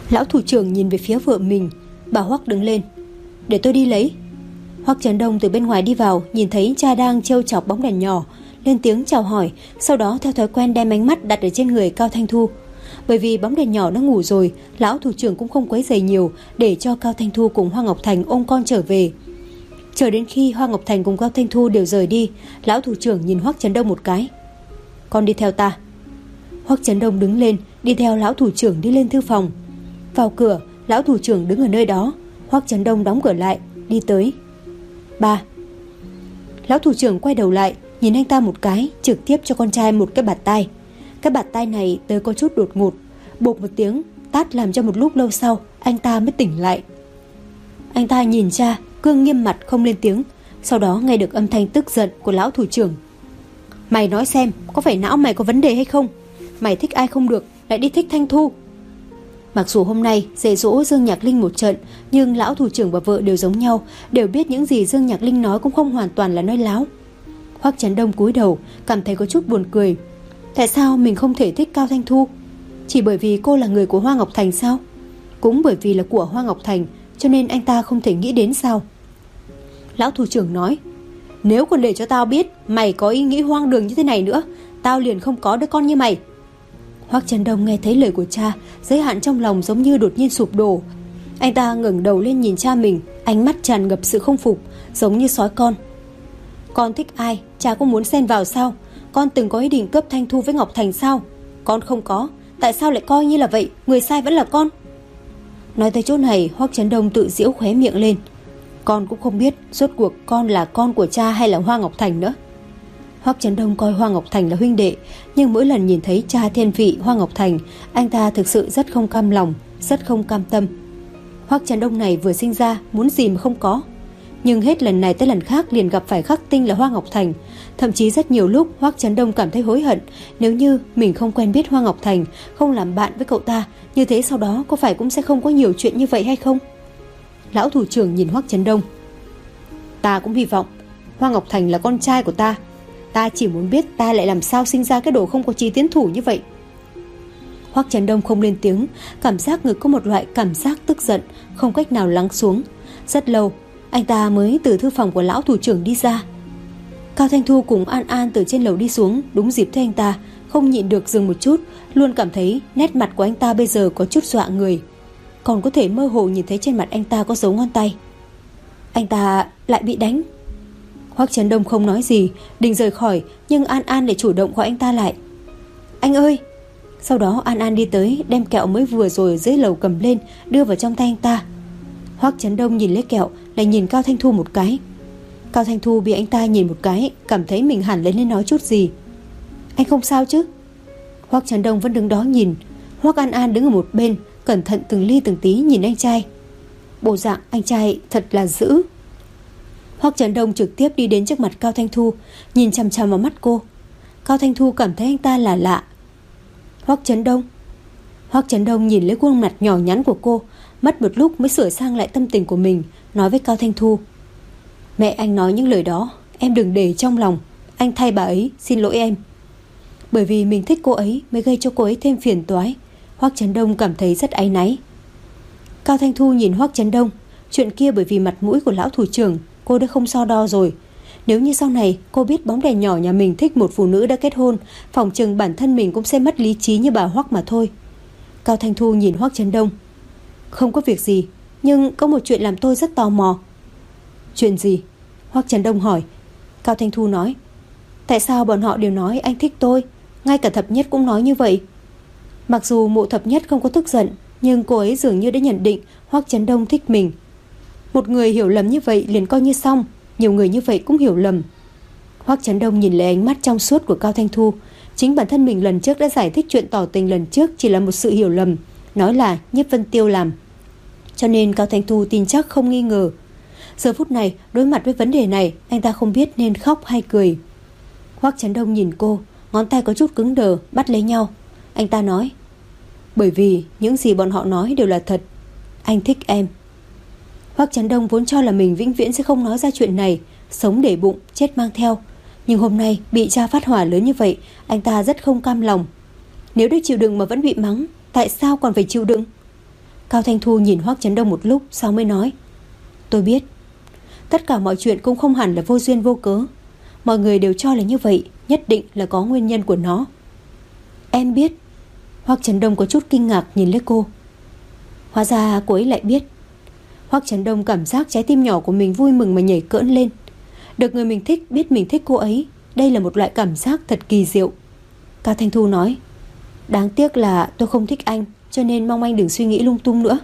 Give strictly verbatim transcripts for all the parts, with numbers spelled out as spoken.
Lão thủ trưởng nhìn về phía vợ mình, bảo Hoắc đứng lên. Để tôi đi lấy. Hoắc Chấn Đông từ bên ngoài đi vào, nhìn thấy cha đang trêu chọc bóng đèn nhỏ, lên tiếng chào hỏi, sau đó theo thói quen đem ánh mắt đặt ở trên người Cao Thanh Thu. Bởi vì bóng đèn nhỏ nó ngủ rồi, lão thủ trưởng cũng không quấy rầy nhiều, để cho Cao Thanh Thu cùng Hoa Ngọc Thành ôm con trở về. Chờ đến khi Hoa Ngọc Thành cùng Cao Thanh Thu đều rời đi, lão thủ trưởng nhìn Hoắc Chấn Đông một cái. Con đi theo ta. Hoắc Chấn Đông đứng lên, đi theo lão thủ trưởng đi lên thư phòng. Vào cửa, lão thủ trưởng đứng ở nơi đó. Hoắc Chấn Đông đóng cửa lại, đi tới. Ba. Lão thủ trưởng quay đầu lại, nhìn anh ta một cái, trực tiếp cho con trai một cái bạt tai. Cái bạt tai này tới có chút đột ngột, bộp một tiếng, tát làm cho một lúc lâu sau anh ta mới tỉnh lại. Anh ta nhìn cha, cương nghiêm mặt không lên tiếng, sau đó nghe được âm thanh tức giận của lão thủ trưởng. Mày nói xem, có phải não mày có vấn đề hay không? Mày thích ai không được, lại đi thích Thanh Thu. Mặc dù hôm nay dạy dỗ Dương Nhạc Linh một trận, nhưng lão thủ trưởng và vợ đều giống nhau, đều biết những gì Dương Nhạc Linh nói cũng không hoàn toàn là nói láo. Hoắc Chấn Đông cúi đầu, cảm thấy có chút buồn cười. Tại sao mình không thể thích Cao Thanh Thu? Chỉ bởi vì cô là người của Hoa Ngọc Thành sao? Cũng bởi vì là của Hoa Ngọc Thành, cho nên anh ta không thể nghĩ đến sao? Lão thủ trưởng nói, nếu còn để cho tao biết mày có ý nghĩ hoang đường như thế này nữa, tao liền không có đứa con như mày. Hoắc Chấn Đông nghe thấy lời của cha, giới hạn trong lòng giống như đột nhiên sụp đổ. Anh ta ngẩng đầu lên nhìn cha mình, ánh mắt tràn ngập sự không phục, giống như sói con. Con thích ai, cha cũng muốn xen vào sao? Con từng có ý định cướp Thanh Thu với Ngọc Thành sao? Con không có, tại sao lại coi như là vậy? Người sai vẫn là con. Nói tới chỗ này, Hoắc Chấn Đông tự giễu khóe miệng lên. Con cũng không biết rốt cuộc con là con của cha hay là Hoa Ngọc Thành nữa. Hoắc Chấn Đông coi Hoa Ngọc Thành là huynh đệ, nhưng mỗi lần nhìn thấy cha thiên vị Hoa Ngọc Thành, anh ta thực sự rất không cam lòng, rất không cam tâm. Hoắc Chấn Đông này vừa sinh ra muốn gì mà không có, nhưng hết lần này tới lần khác liền gặp phải khắc tinh là Hoa Ngọc Thành. Thậm chí rất nhiều lúc Hoắc Chấn Đông cảm thấy hối hận, nếu như mình không quen biết Hoa Ngọc Thành, không làm bạn với cậu ta, như thế sau đó có phải cũng sẽ không có nhiều chuyện như vậy hay không? Lão thủ trưởng nhìn Hoắc Chấn Đông. Ta cũng hy vọng Hoa Ngọc Thành là con trai của ta. Ta chỉ muốn biết ta lại làm sao sinh ra cái đồ không có chí tiến thủ như vậy. Hoắc Chấn Đông không lên tiếng, cảm giác ngực có một loại cảm giác tức giận, không cách nào lắng xuống. Rất lâu, anh ta mới từ thư phòng của lão thủ trưởng đi ra. Cao Thanh Thu cùng An An từ trên lầu đi xuống, đúng dịp thấy anh ta, không nhịn được dừng một chút, luôn cảm thấy nét mặt của anh ta bây giờ có chút dọa người. Còn có thể mơ hồ nhìn thấy trên mặt anh ta có dấu ngón tay. Anh ta lại bị đánh. Hoắc Chấn Đông không nói gì, định rời khỏi, nhưng An An lại chủ động gọi anh ta lại. Anh ơi! Sau đó An An đi tới, đem kẹo mới vừa rồi ở dưới lầu cầm lên, đưa vào trong tay anh ta. Hoắc Chấn Đông nhìn lấy kẹo, lại nhìn Cao Thanh Thu một cái. Cao Thanh Thu bị anh ta nhìn một cái, cảm thấy mình hẳn lên nên nói chút gì. Anh không sao chứ? Hoắc Chấn Đông vẫn đứng đó nhìn. Hoắc An An đứng ở một bên, cẩn thận từng ly từng tí nhìn anh trai. Bộ dạng anh trai thật là dữ. Hoắc Chấn Đông trực tiếp đi đến trước mặt Cao Thanh Thu, nhìn chằm chằm vào mắt cô. Cao Thanh Thu cảm thấy anh ta là lạ. Hoắc Chấn Đông. Hoắc Chấn Đông nhìn lấy khuôn mặt nhỏ nhắn của cô, mất một lúc mới sửa sang lại tâm tình của mình, nói với Cao Thanh Thu. Mẹ anh nói những lời đó, em đừng để trong lòng. Anh thay bà ấy, xin lỗi em. Bởi vì mình thích cô ấy mới gây cho cô ấy thêm phiền toái. Hoắc Chấn Đông cảm thấy rất áy náy. Cao Thanh Thu nhìn Hoắc Chấn Đông. Chuyện kia bởi vì mặt mũi của lão thủ trưởng, cô đã không so đo rồi. Nếu như sau này cô biết bóng đèn nhỏ nhà mình thích một phụ nữ đã kết hôn, phòng chừng bản thân mình cũng sẽ mất lý trí như bà Hoắc mà thôi. Cao Thanh Thu nhìn Hoắc Chấn Đông. Không có việc gì, nhưng có một chuyện làm tôi rất tò mò. Chuyện gì? Hoắc Chấn Đông hỏi. Cao Thanh Thu nói. Tại sao bọn họ đều nói anh thích tôi? Ngay cả Thập Nhất cũng nói như vậy. Mặc dù Mộ Thập Nhất không có tức giận, nhưng cô ấy dường như đã nhận định Hoắc Chấn Đông thích mình. Một người hiểu lầm như vậy liền coi như xong, nhiều người như vậy cũng hiểu lầm. Hoắc Chấn Đông nhìn lấy ánh mắt trong suốt của Cao Thanh Thu. Chính bản thân mình lần trước đã giải thích chuyện tỏ tình lần trước chỉ là một sự hiểu lầm, nói là Nhiếp Vân Tiêu làm. Cho nên Cao Thanh Thu tin chắc không nghi ngờ. Giờ phút này đối mặt với vấn đề này, anh ta không biết nên khóc hay cười. Hoắc Chấn Đông nhìn cô, ngón tay có chút cứng đờ, bắt lấy nhau. Anh ta nói. Bởi vì những gì bọn họ nói đều là thật. Anh thích em. Hoắc Chấn Đông vốn cho là mình vĩnh viễn sẽ không nói ra chuyện này, sống để bụng, chết mang theo. Nhưng hôm nay bị cha phát hỏa lớn như vậy, anh ta rất không cam lòng. Nếu đã chịu đựng mà vẫn bị mắng, tại sao còn phải chịu đựng? Cao Thanh Thu nhìn Hoắc Chấn Đông một lúc sau mới nói: Tôi biết. Tất cả mọi chuyện cũng không hẳn là vô duyên vô cớ. Mọi người đều cho là như vậy, nhất định là có nguyên nhân của nó. Em biết. Hoắc Chấn Đông có chút kinh ngạc nhìn lấy cô. Hóa ra cô ấy lại biết. Hoắc Chấn Đông cảm giác trái tim nhỏ của mình vui mừng mà nhảy cỡn lên. Được người mình thích biết mình thích cô ấy, đây là một loại cảm giác thật kỳ diệu. Cao Thanh Thu nói: Đáng tiếc là tôi không thích anh, cho nên mong anh đừng suy nghĩ lung tung nữa.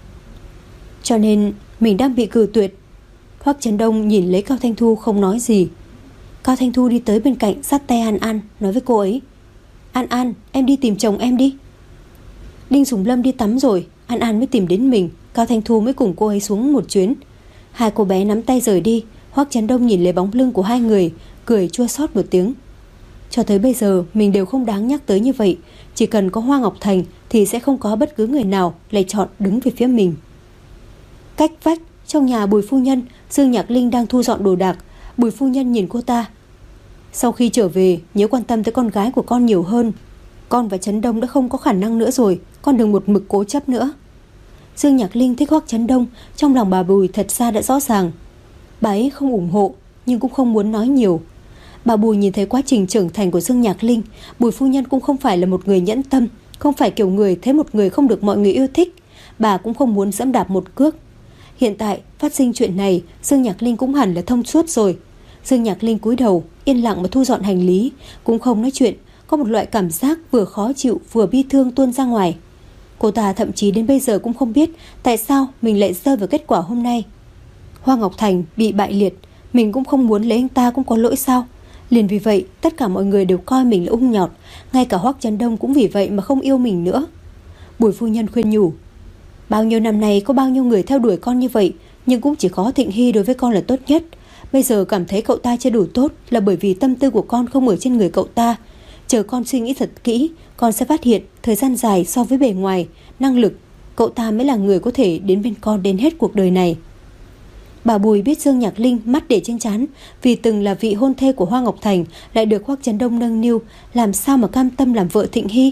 Cho nên mình đang bị cự tuyệt. Hoắc Chấn Đông nhìn lấy Cao Thanh Thu không nói gì. Cao Thanh Thu đi tới bên cạnh, dắt tay An An, nói với cô ấy: An An, em đi tìm chồng em đi. Đinh Sùng Lâm đi tắm rồi, An An mới tìm đến mình. Cao Thanh Thu mới cùng cô ấy xuống một chuyến. Hai cô bé nắm tay rời đi. Hoắc Chấn Đông nhìn lấy bóng lưng của hai người, cười chua xót một tiếng. Cho tới bây giờ mình đều không đáng nhắc tới như vậy. Chỉ cần có Hoa Ngọc Thành thì sẽ không có bất cứ người nào lại chọn đứng về phía mình. Cách vách, trong nhà Bùi phu nhân, Dương Nhạc Linh đang thu dọn đồ đạc. Bùi phu nhân nhìn cô ta: Sau khi trở về nhớ quan tâm tới con gái của con nhiều hơn. Con và Chấn Đông đã không có khả năng nữa rồi, con đừng một mực cố chấp nữa. Dương Nhạc Linh thích Hoắc Chấn Đông, trong lòng bà Bùi thật ra đã rõ ràng. Bà ấy không ủng hộ nhưng cũng không muốn nói nhiều. Bà Bùi nhìn thấy quá trình trưởng thành của Dương Nhạc Linh. Bùi phu nhân cũng không phải là một người nhẫn tâm, không phải kiểu người thấy một người không được mọi người yêu thích, bà cũng không muốn giẫm đạp một cước. Hiện tại phát sinh chuyện này, Dương Nhạc Linh cũng hẳn là thông suốt rồi. Dương Nhạc Linh cúi đầu yên lặng mà thu dọn hành lý, cũng không nói chuyện. Có một loại cảm giác vừa khó chịu vừa bi thương tuôn ra ngoài. Cô ta thậm chí đến bây giờ cũng không biết tại sao mình lại rơi vào kết quả hôm nay. Hoa Ngọc Thành bị bại liệt, mình cũng không muốn lấy anh ta cũng có lỗi sao? Liền vì vậy tất cả mọi người đều coi mình là ung nhọt. Ngay cả Hoắc Chấn Đông cũng vì vậy mà không yêu mình nữa. Bùi phu nhân khuyên nhủ: Bao nhiêu năm nay có bao nhiêu người theo đuổi con như vậy, nhưng cũng chỉ có Thịnh Hy đối với con là tốt nhất. Bây giờ cảm thấy cậu ta chưa đủ tốt là bởi vì tâm tư của con không ở trên người cậu ta. Chờ con suy nghĩ thật kỹ, con sẽ phát hiện thời gian dài so với bề ngoài, năng lực, cậu ta mới là người có thể đến bên con đến hết cuộc đời này. Bà Bùi biết Dương Nhạc Linh mắt để trên trán, vì từng là vị hôn thê của Hoa Ngọc Thành lại được Hoắc Chấn Đông nâng niu, làm sao mà cam tâm làm vợ Thịnh Hy.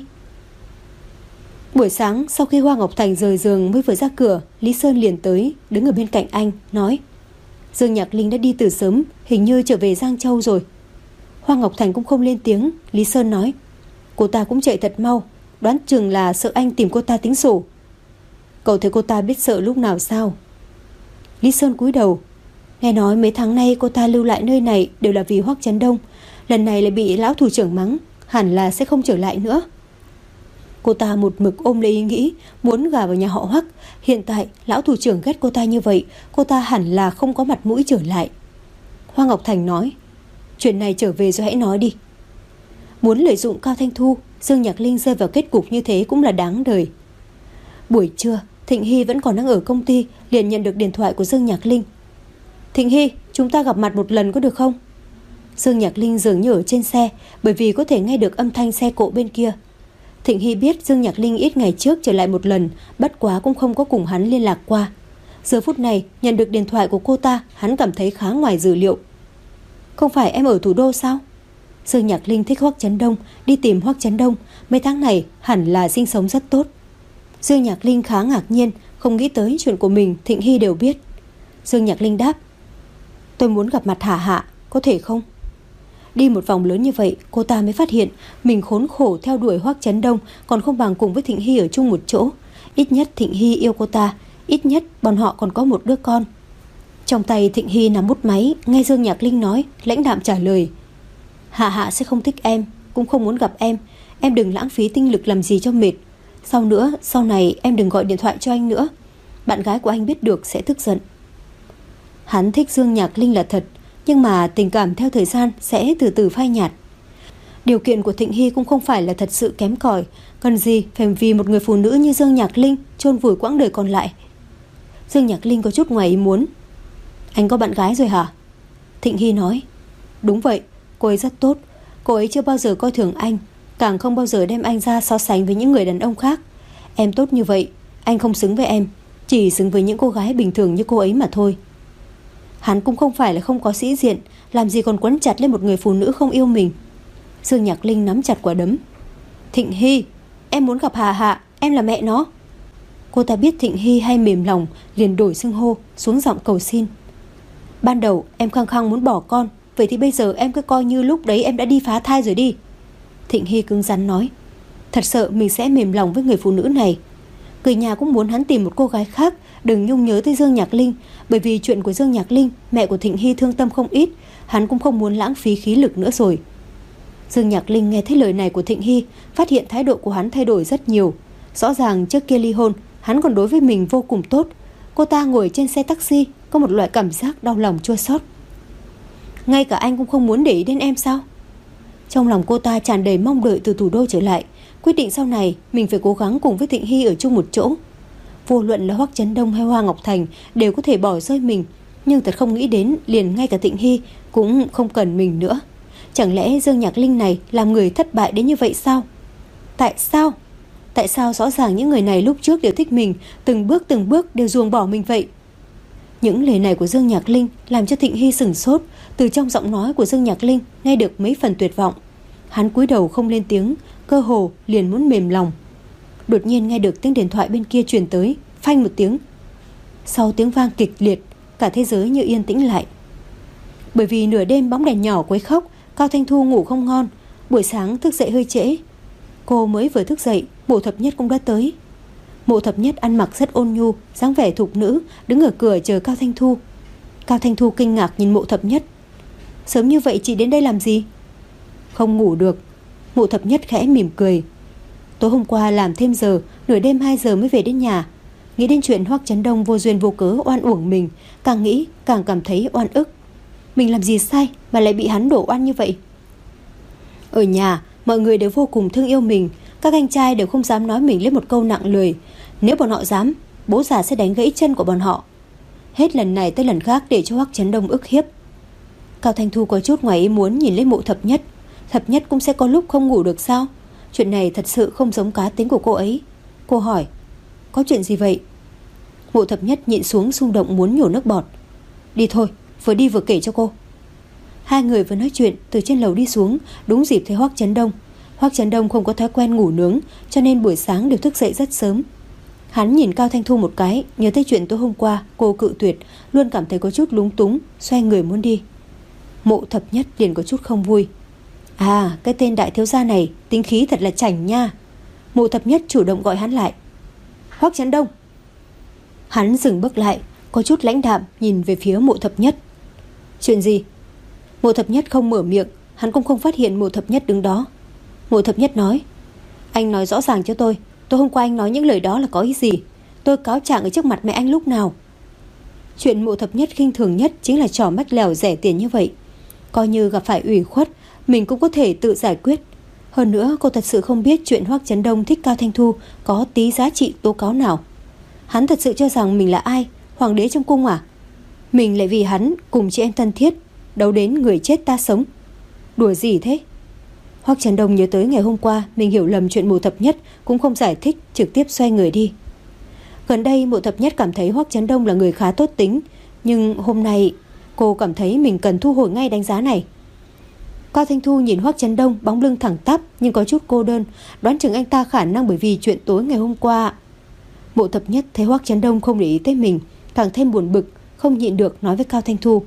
Buổi sáng sau khi Hoa Ngọc Thành rời giường mới vừa ra cửa, Lý Sơn liền tới, đứng ở bên cạnh anh, nói: Dương Nhạc Linh đã đi từ sớm, hình như trở về Giang Châu rồi. Hoa Ngọc Thành cũng không lên tiếng. Lý Sơn nói: Cô ta cũng chạy thật mau, đoán chừng là sợ anh tìm cô ta tính sổ. Cậu thấy cô ta biết sợ lúc nào sao? Lý Sơn cúi đầu. Nghe nói mấy tháng nay cô ta lưu lại nơi này đều là vì Hoắc Chấn Đông, lần này lại bị lão thủ trưởng mắng, hẳn là sẽ không trở lại nữa. Cô ta một mực ôm lấy ý nghĩ muốn gả vào nhà họ Hoắc. Hiện tại lão thủ trưởng ghét cô ta như vậy, cô ta hẳn là không có mặt mũi trở lại. Hoa Ngọc Thành nói: Chuyện này trở về rồi hãy nói đi. Muốn lợi dụng Cao Thanh Thu, Dương Nhạc Linh rơi vào kết cục như thế cũng là đáng đời. Buổi trưa Thịnh Hy vẫn còn đang ở công ty, liền nhận được điện thoại của Dương Nhạc Linh. Thịnh Hy, chúng ta gặp mặt một lần có được không? Dương Nhạc Linh dường như ở trên xe, bởi vì có thể nghe được âm thanh xe cộ bên kia. Thịnh Hy biết Dương Nhạc Linh ít ngày trước trở lại một lần, bất quá cũng không có cùng hắn liên lạc qua. Giờ phút này nhận được điện thoại của cô ta, hắn cảm thấy khá ngoài dự liệu. Không phải em ở thủ đô sao? Dương Nhạc Linh thích Hoắc Chấn Đông, đi tìm Hoắc Chấn Đông, mấy tháng này hẳn là sinh sống rất tốt. Dương Nhạc Linh khá ngạc nhiên, không nghĩ tới chuyện của mình Thịnh Hy đều biết. Dương Nhạc Linh đáp: Tôi muốn gặp mặt Hạ Hạ, có thể không? Đi một vòng lớn như vậy, cô ta mới phát hiện mình khốn khổ theo đuổi Hoắc Chấn Đông còn không bằng cùng với Thịnh Hy ở chung một chỗ. Ít nhất Thịnh Hy yêu cô ta, ít nhất bọn họ còn có một đứa con. Trong tay Thịnh Hy nắm bút máy, nghe Dương Nhạc Linh nói, lãnh đạm trả lời: Hạ Hạ sẽ không thích em, cũng không muốn gặp em. Em đừng lãng phí tinh lực làm gì cho mệt. Sau nữa, sau này em đừng gọi điện thoại cho anh nữa. Bạn gái của anh biết được sẽ tức giận. Hắn thích Dương Nhạc Linh là thật, nhưng mà tình cảm theo thời gian sẽ từ từ phai nhạt. Điều kiện của Thịnh Hy cũng không phải là thật sự kém cỏi, cần gì phải vì một người phụ nữ như Dương Nhạc Linh chôn vùi quãng đời còn lại. Dương Nhạc Linh có chút ngoài ý muốn. Anh có bạn gái rồi hả? Thịnh Hy nói: Đúng vậy, cô ấy rất tốt. Cô ấy chưa bao giờ coi thường anh, càng không bao giờ đem anh ra so sánh với những người đàn ông khác. Em tốt như vậy, anh không xứng với em, chỉ xứng với những cô gái bình thường như cô ấy mà thôi. Hắn cũng không phải là không có sĩ diện, làm gì còn quấn chặt lên một người phụ nữ không yêu mình. Dương Nhạc Linh nắm chặt quả đấm. Thịnh Hy, em muốn gặp Hà Hạ, em là mẹ nó. Cô ta biết Thịnh Hy hay mềm lòng, liền đổi xưng hô, xuống giọng cầu xin. Ban đầu em khăng khăng muốn bỏ con, vậy thì bây giờ em cứ coi như lúc đấy em đã đi phá thai rồi đi. Thịnh Hy cứng rắn nói. Thật sợ mình sẽ mềm lòng với người phụ nữ này. Người nhà cũng muốn hắn tìm một cô gái khác, đừng nhung nhớ tới Dương Nhạc Linh. Bởi vì chuyện của Dương Nhạc Linh, mẹ của Thịnh Hy thương tâm không ít, hắn cũng không muốn lãng phí khí lực nữa rồi. Dương Nhạc Linh nghe thấy lời này của Thịnh Hy, phát hiện thái độ của hắn thay đổi rất nhiều. Rõ ràng trước kia ly hôn, hắn còn đối với mình vô cùng tốt. Cô ta ngồi trên xe taxi, có một loại cảm giác đau lòng chua xót. Ngay cả anh cũng không muốn để ý đến em sao? Trong lòng cô ta tràn đầy mong đợi từ thủ đô trở lại, quyết định sau này mình phải cố gắng cùng với Thịnh Hy ở chung một chỗ. Vô luận là Hoắc Chấn Đông hay Hoa Ngọc Thành đều có thể bỏ rơi mình, nhưng thật không nghĩ đến liền ngay cả Thịnh Hy cũng không cần mình nữa. Chẳng lẽ Dương Nhạc Linh này làm người thất bại đến như vậy sao? Tại sao? Tại sao rõ ràng những người này lúc trước đều thích mình, từng bước từng bước đều ruồng bỏ mình vậy? Những lời này của Dương Nhạc Linh làm cho Thịnh Hy sửng sốt. Từ trong giọng nói của Dương Nhạc Linh nghe được mấy phần tuyệt vọng. Hắn cúi đầu không lên tiếng, cơ hồ liền muốn mềm lòng. Đột nhiên nghe được tiếng điện thoại bên kia truyền tới, phanh một tiếng. Sau tiếng vang kịch liệt, cả thế giới như yên tĩnh lại. Bởi vì nửa đêm bóng đèn nhỏ quấy khóc, Cao Thanh Thu ngủ không ngon. Buổi sáng thức dậy hơi trễ. Cô mới vừa thức dậy, Mộ Thập Nhất cũng đã tới. Mộ Thập Nhất ăn mặc rất ôn nhu, dáng vẻ thục nữ, đứng ở cửa chờ Cao Thanh Thu. Cao Thanh Thu kinh ngạc nhìn Mộ Thập Nhất. Sớm như vậy chị đến đây làm gì? Không ngủ được. Mộ Thập Nhất khẽ mỉm cười. Tối hôm qua làm thêm giờ, nửa đêm hai giờ mới về đến nhà. Nghĩ đến chuyện Hoắc Chấn Đông vô duyên vô cớ oan uổng mình, càng nghĩ càng cảm thấy oan ức. Mình làm gì sai mà lại bị hắn đổ oan như vậy? Ở nhà, mọi người đều vô cùng thương yêu mình. Các anh trai đều không dám nói mình lên một câu nặng lời. Nếu bọn họ dám, bố già sẽ đánh gãy chân của bọn họ. Hết lần này tới lần khác để cho Hoắc Chấn Đông ức hiếp. Cao Thanh Thu có chút ngoài ý muốn nhìn lên Mộ Thập Nhất. Thập Nhất cũng sẽ có lúc không ngủ được sao? Chuyện này thật sự không giống cá tính của cô ấy. Cô hỏi, có chuyện gì vậy? Mộ Thập Nhất nhịn xuống xung động muốn nhổ nước bọt. Đi thôi, vừa đi vừa kể cho cô. Hai người vừa nói chuyện, từ trên lầu đi xuống, đúng dịp thấy Hoắc Chấn Đông. Hoắc Chấn Đông không có thói quen ngủ nướng, cho nên buổi sáng đều thức dậy rất sớm. Hắn nhìn Cao Thanh Thu một cái, nhớ tới chuyện tối hôm qua cô cự tuyệt, luôn cảm thấy có chút lúng túng, xoay người muốn đi. Mộ Thập Nhất liền có chút không vui. À, cái tên đại thiếu gia này tính khí thật là chảnh nha. Mộ Thập Nhất chủ động gọi hắn lại. Hoắc Chấn Đông. Hắn dừng bước lại, có chút lãnh đạm nhìn về phía Mộ Thập Nhất. Chuyện gì? Mộ Thập Nhất không mở miệng, hắn cũng không phát hiện Mộ Thập Nhất đứng đó. Mộ Thập Nhất nói, anh nói rõ ràng cho tôi, tối hôm qua anh nói những lời đó là có ý gì? Tôi cáo trạng ở trước mặt mẹ anh lúc nào? Chuyện Mộ Thập Nhất khinh thường nhất chính là trò mách lèo rẻ tiền như vậy. Coi như gặp phải ủy khuất, mình cũng có thể tự giải quyết. Hơn nữa cô thật sự không biết chuyện Hoắc Chấn Đông thích Cao Thanh Thu có tí giá trị tố cáo nào. Hắn thật sự cho rằng mình là ai? Hoàng đế trong cung à? Mình lại vì hắn cùng chị em thân thiết, đấu đến người chết ta sống. Đùa gì thế? Hoắc Chấn Đông nhớ tới ngày hôm qua mình hiểu lầm chuyện Mộ Thập Nhất, cũng không giải thích, trực tiếp xoay người đi. Gần đây Mộ Thập Nhất cảm thấy Hoắc Chấn Đông là người khá tốt tính, nhưng hôm nay cô cảm thấy mình cần thu hồi ngay đánh giá này. Cao Thanh Thu nhìn Hoắc Chấn Đông bóng lưng thẳng tắp nhưng có chút cô đơn, đoán chừng anh ta khả năng bởi vì chuyện tối ngày hôm qua. Mộ Thập Nhất thấy Hoắc Chấn Đông không để ý tới mình, càng thêm buồn bực, không nhịn được nói với Cao Thanh Thu.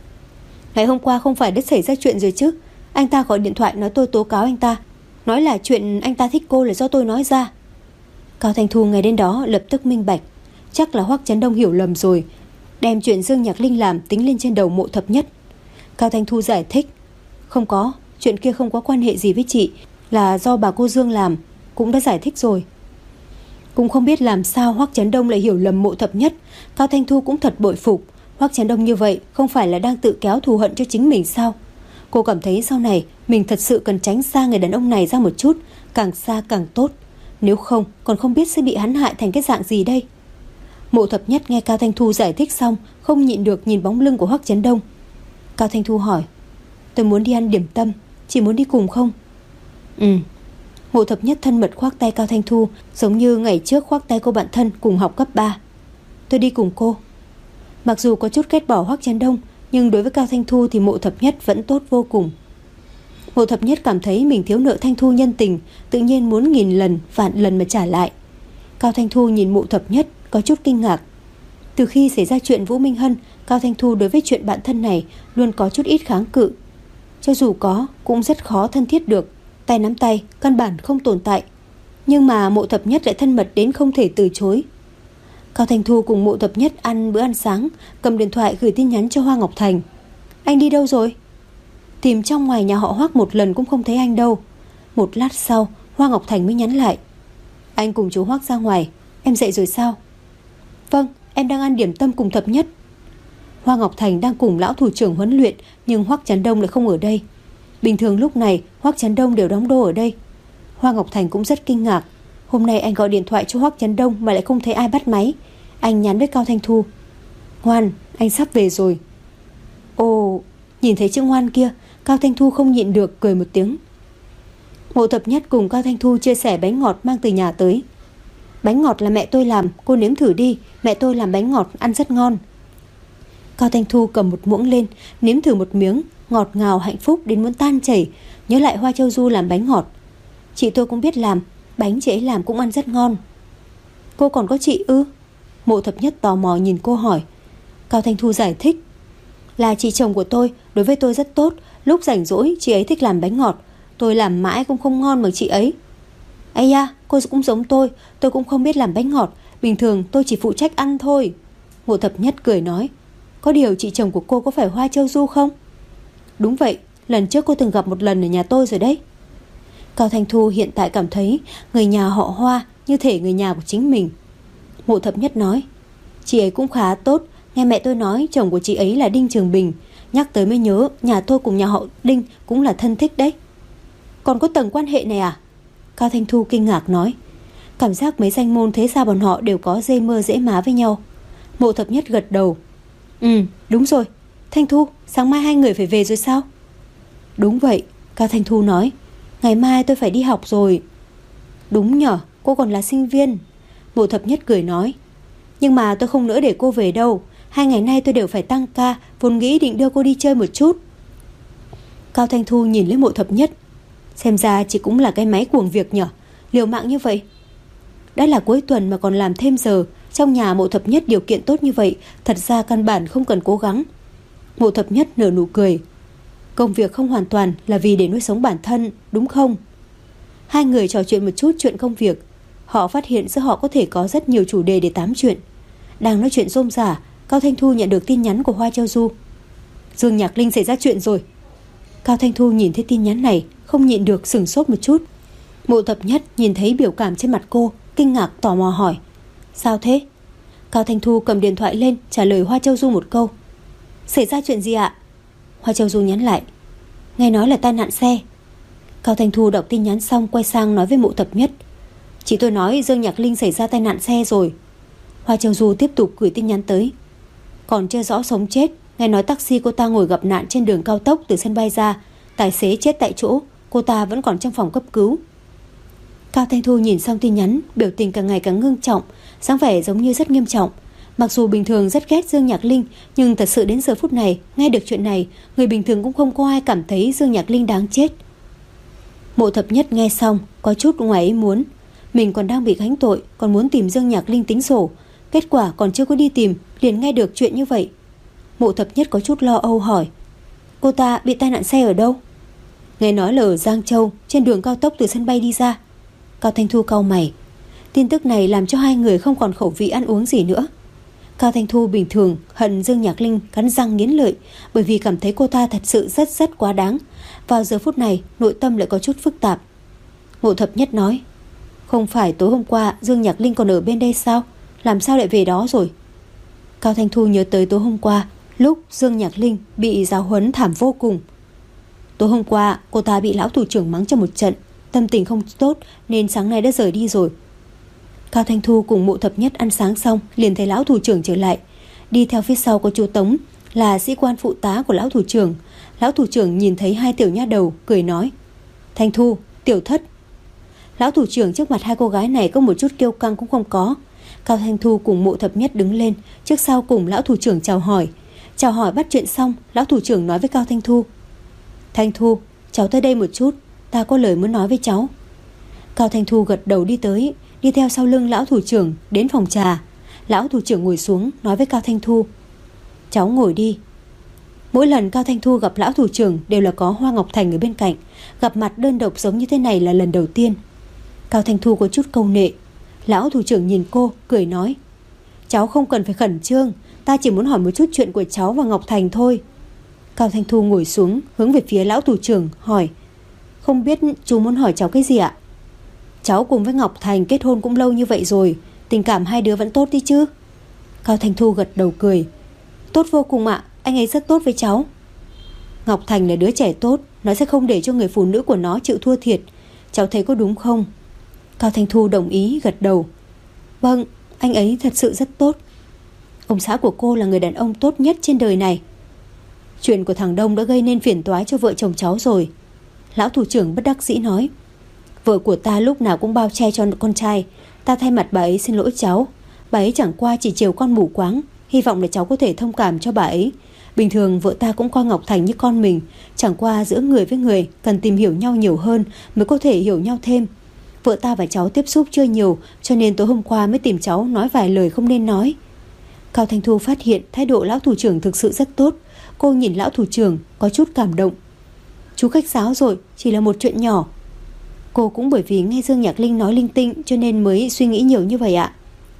Ngày hôm qua không phải đã xảy ra chuyện rồi chứ? Anh ta gọi điện thoại nói tôi tố cáo anh ta, nói là chuyện anh ta thích cô là do tôi nói ra. Cao Thanh Thu nghe đến đó lập tức minh bạch, chắc là Hoắc Chấn Đông hiểu lầm rồi, đem chuyện Dương Nhạc Linh làm tính lên trên đầu Mộ Thập Nhất. Cao Thanh Thu giải thích, không có, chuyện kia không có quan hệ gì với chị, là do bà cô Dương làm, cũng đã giải thích rồi. Cũng không biết làm sao Hoắc Chấn Đông lại hiểu lầm Mộ Thập Nhất. Cao Thanh Thu cũng thật bội phục, Hoắc Chấn Đông như vậy không phải là đang tự kéo thù hận cho chính mình sao? Cô cảm thấy sau này mình thật sự cần tránh xa người đàn ông này ra một chút, càng xa càng tốt. Nếu không còn không biết sẽ bị hắn hại thành cái dạng gì đây. Mộ Thập Nhất nghe Cao Thanh Thu giải thích xong, không nhịn được nhìn bóng lưng của Hoắc Chấn Đông. Cao Thanh Thu hỏi, tôi muốn đi ăn điểm tâm, chị muốn đi cùng không? Ừ. Mộ Thập Nhất thân mật khoác tay Cao Thanh Thu, giống như ngày trước khoác tay cô bạn thân cùng học cấp ba. Tôi đi cùng cô. Mặc dù có chút ghét bỏ Hoắc Chấn Đông, nhưng đối với Cao Thanh Thu thì Mộ Thập Nhất vẫn tốt vô cùng. Mộ Thập Nhất cảm thấy mình thiếu nợ Thanh Thu nhân tình, tự nhiên muốn nghìn lần vạn lần mà trả lại. Cao Thanh Thu nhìn Mộ Thập Nhất có chút kinh ngạc. Từ khi xảy ra chuyện Vũ Minh Hân, Cao Thanh Thu đối với chuyện bạn thân này luôn có chút ít kháng cự. Cho dù có, cũng rất khó thân thiết được. Tay nắm tay, căn bản không tồn tại. Nhưng mà Mộ Thập Nhất lại thân mật đến không thể từ chối. Cao Thanh Thu cùng Mộ Thập Nhất ăn bữa ăn sáng, cầm điện thoại gửi tin nhắn cho Hoa Ngọc Thành. Anh đi đâu rồi? Tìm trong ngoài nhà họ Hoắc một lần cũng không thấy anh đâu. Một lát sau, Hoa Ngọc Thành mới nhắn lại. Anh cùng chú Hoắc ra ngoài. Em dậy rồi sao? Vâng, em đang ăn điểm tâm cùng Thập Nhất. Hoa Ngọc Thành đang cùng lão thủ trưởng huấn luyện, nhưng Hoắc Chấn Đông lại không ở đây. Bình thường lúc này Hoắc Chấn Đông đều đóng đô ở đây. Hoa Ngọc Thành cũng rất kinh ngạc. Hôm nay anh gọi điện thoại cho Hoắc Chấn Đông mà lại không thấy ai bắt máy. Anh nhắn với Cao Thanh Thu. Ngoan, anh sắp về rồi. Ồ, nhìn thấy chữ ngoan kia, Cao Thanh Thu không nhịn được cười một tiếng. Mộ Thập Nhất cùng Cao Thanh Thu chia sẻ bánh ngọt mang từ nhà tới. Bánh ngọt là mẹ tôi làm, cô nếm thử đi. Mẹ tôi làm bánh ngọt ăn rất ngon. Cao Thanh Thu cầm một muỗng lên, nếm thử một miếng, ngọt ngào hạnh phúc đến muốn tan chảy. Nhớ lại Hoa Châu Du làm bánh ngọt. Chị tôi cũng biết làm, bánh chị ấy làm cũng ăn rất ngon. Cô còn có chị ư? Mộ Thập Nhất tò mò nhìn cô hỏi. Cao Thanh Thu giải thích. Là chị chồng của tôi, đối với tôi rất tốt. Lúc rảnh rỗi chị ấy thích làm bánh ngọt. Tôi làm mãi cũng không ngon bằng chị ấy. Ây da, cô cũng giống tôi. Tôi cũng không biết làm bánh ngọt. Bình thường tôi chỉ phụ trách ăn thôi. Mộ Thập Nhất cười nói. Có điều chị chồng của cô có phải Hoa Châu Du không? Đúng vậy, lần trước cô từng gặp một lần ở nhà tôi rồi đấy. Cao Thanh Thu hiện tại cảm thấy người nhà họ Hoa như thể người nhà của chính mình. Mộ Thập Nhất nói. Chị ấy cũng khá tốt. Nghe mẹ tôi nói chồng của chị ấy là Đinh Trường Bình. Nhắc tới mới nhớ nhà tôi cùng nhà họ Đinh cũng là thân thích đấy. Còn có tầng quan hệ này à? Cao Thanh Thu kinh ngạc nói. Cảm giác mấy danh môn thế gia bọn họ đều có dây mơ dễ má với nhau. Mộ Thập Nhất gật đầu. Ừ, đúng rồi. Thanh Thu, sáng mai hai người phải về rồi sao? Đúng vậy, Cao Thanh Thu nói. Ngày mai tôi phải đi học rồi. Đúng nhở, cô còn là sinh viên. Mộ Thập Nhất cười nói. Nhưng mà tôi không nỡ để cô về đâu. Hai ngày nay tôi đều phải tăng ca, vốn nghĩ định đưa cô đi chơi một chút. Cao Thanh Thu nhìn lên Mộ Thập Nhất. Xem ra chị cũng là cái máy cuồng việc nhở, liều mạng như vậy. Đã là cuối tuần mà còn làm thêm giờ. Trong nhà Mộ Thập Nhất điều kiện tốt như vậy, thật ra căn bản không cần cố gắng. Mộ Thập Nhất nở nụ cười. Công việc không hoàn toàn là vì để nuôi sống bản thân, đúng không? Hai người trò chuyện một chút chuyện công việc. Họ phát hiện giữa họ có thể có rất nhiều chủ đề để tám chuyện. Đang nói chuyện rôm rả, Cao Thanh Thu nhận được tin nhắn của Hoa Châu Du. Dương Nhạc Linh xảy ra chuyện rồi. Cao Thanh Thu nhìn thấy tin nhắn này, không nhịn được sửng sốt một chút. Mộ Thập Nhất nhìn thấy biểu cảm trên mặt cô, kinh ngạc tò mò hỏi. Sao thế? Cao Thanh Thu cầm điện thoại lên trả lời Hoa Châu Du một câu. Xảy ra chuyện gì ạ? Hoa Châu Du nhắn lại. Nghe nói là tai nạn xe. Cao Thanh Thu đọc tin nhắn xong quay sang nói với Mộ Thập Nhất. Chị tôi nói Dương Nhạc Linh xảy ra tai nạn xe rồi. Hoa Châu Du tiếp tục gửi tin nhắn tới. Còn chưa rõ sống chết. Nghe nói taxi cô ta ngồi gặp nạn trên đường cao tốc từ sân bay ra. Tài xế chết tại chỗ. Cô ta vẫn còn trong phòng cấp cứu. Cao Thanh Thu nhìn xong tin nhắn, biểu tình càng ngày càng ngưng trọng, dáng vẻ giống như rất nghiêm trọng. Mặc dù bình thường rất ghét Dương Nhạc Linh, nhưng thật sự đến giờ phút này, nghe được chuyện này, người bình thường cũng không có ai cảm thấy Dương Nhạc Linh đáng chết. Mộ Thập Nhất nghe xong, có chút ngoài ý muốn. Mình còn đang bị gánh tội, còn muốn tìm Dương Nhạc Linh tính sổ. Kết quả còn chưa có đi tìm, liền nghe được chuyện như vậy. Mộ Thập Nhất có chút lo âu hỏi. Cô ta bị tai nạn xe ở đâu? Nghe nói là ở Giang Châu, trên đường cao tốc từ sân bay đi ra. Cao Thanh Thu cau mày. Tin tức này làm cho hai người không còn khẩu vị ăn uống gì nữa. Cao Thanh Thu bình thường hận Dương Nhạc Linh cắn răng nghiến lợi, bởi vì cảm thấy cô ta thật sự rất rất quá đáng. Vào giờ phút này nội tâm lại có chút phức tạp. Mộ Thập Nhất nói. Không phải tối hôm qua Dương Nhạc Linh còn ở bên đây sao? Làm sao lại về đó rồi? Cao Thanh Thu nhớ tới tối hôm qua, lúc Dương Nhạc Linh bị giáo huấn thảm vô cùng. Tối hôm qua cô ta bị lão thủ trưởng mắng cho một trận, tâm tình không tốt nên sáng nay đã rời đi rồi. Cao Thanh Thu cùng Mộ Thập Nhất ăn sáng xong, liền thấy lão thủ trưởng trở lại. Đi theo phía sau có chú Tống, là sĩ quan phụ tá của lão thủ trưởng. Lão thủ trưởng nhìn thấy hai tiểu nha đầu, cười nói. Thanh Thu, Tiểu Thất. Lão thủ trưởng trước mặt hai cô gái này có một chút kiêu căng cũng không có. Cao Thanh Thu cùng Mộ Thập Nhất đứng lên, trước sau cùng lão thủ trưởng chào hỏi. Chào hỏi bắt chuyện xong, lão thủ trưởng nói với Cao Thanh Thu. Thanh Thu, cháu tới đây một chút, ta có lời muốn nói với cháu. Cao Thanh Thu gật đầu đi tới, đi theo sau lưng lão thủ trưởng đến phòng trà. Lão thủ trưởng ngồi xuống nói với Cao Thanh Thu: cháu ngồi đi. Mỗi lần Cao Thanh Thu gặp lão thủ trưởng đều là có Hoa Ngọc Thành ở bên cạnh. Gặp mặt đơn độc giống như thế này là lần đầu tiên. Cao Thanh Thu có chút câu nệ. Lão thủ trưởng nhìn cô cười nói: cháu không cần phải khẩn trương, ta chỉ muốn hỏi một chút chuyện của cháu và Ngọc Thành thôi. Cao Thanh Thu ngồi xuống hướng về phía lão thủ trưởng hỏi: không biết chú muốn hỏi cháu cái gì ạ? Cháu cùng với Ngọc Thành kết hôn cũng lâu như vậy rồi, tình cảm hai đứa vẫn tốt đi chứ? Cao Thanh Thu gật đầu cười: tốt vô cùng ạ, anh ấy rất tốt với cháu. Ngọc Thành là đứa trẻ tốt, nó sẽ không để cho người phụ nữ của nó chịu thua thiệt. Cháu thấy có đúng không? Cao Thanh Thu đồng ý gật đầu: vâng, anh ấy thật sự rất tốt. Ông xã của cô là người đàn ông tốt nhất trên đời này. Chuyện của thằng Đông đã gây nên phiền toái cho vợ chồng cháu rồi. Lão thủ trưởng bất đắc dĩ nói: vợ của ta lúc nào cũng bao che cho con trai. Ta thay mặt bà ấy xin lỗi cháu. Bà ấy chẳng qua chỉ chiều con mù quáng. Hy vọng là cháu có thể thông cảm cho bà ấy. Bình thường vợ ta cũng coi Ngọc Thành như con mình. Chẳng qua giữa người với người cần tìm hiểu nhau nhiều hơn mới có thể hiểu nhau thêm. Vợ ta và cháu tiếp xúc chưa nhiều, cho nên tối hôm qua mới tìm cháu nói vài lời không nên nói. Cao Thanh Thu phát hiện thái độ lão thủ trưởng thực sự rất tốt. Cô nhìn lão thủ trưởng có chút cảm động. Chú khách sáo rồi, chỉ là một chuyện nhỏ. Cô cũng bởi vì nghe Dương Nhạc Linh nói linh tinh cho nên mới suy nghĩ nhiều như vậy ạ.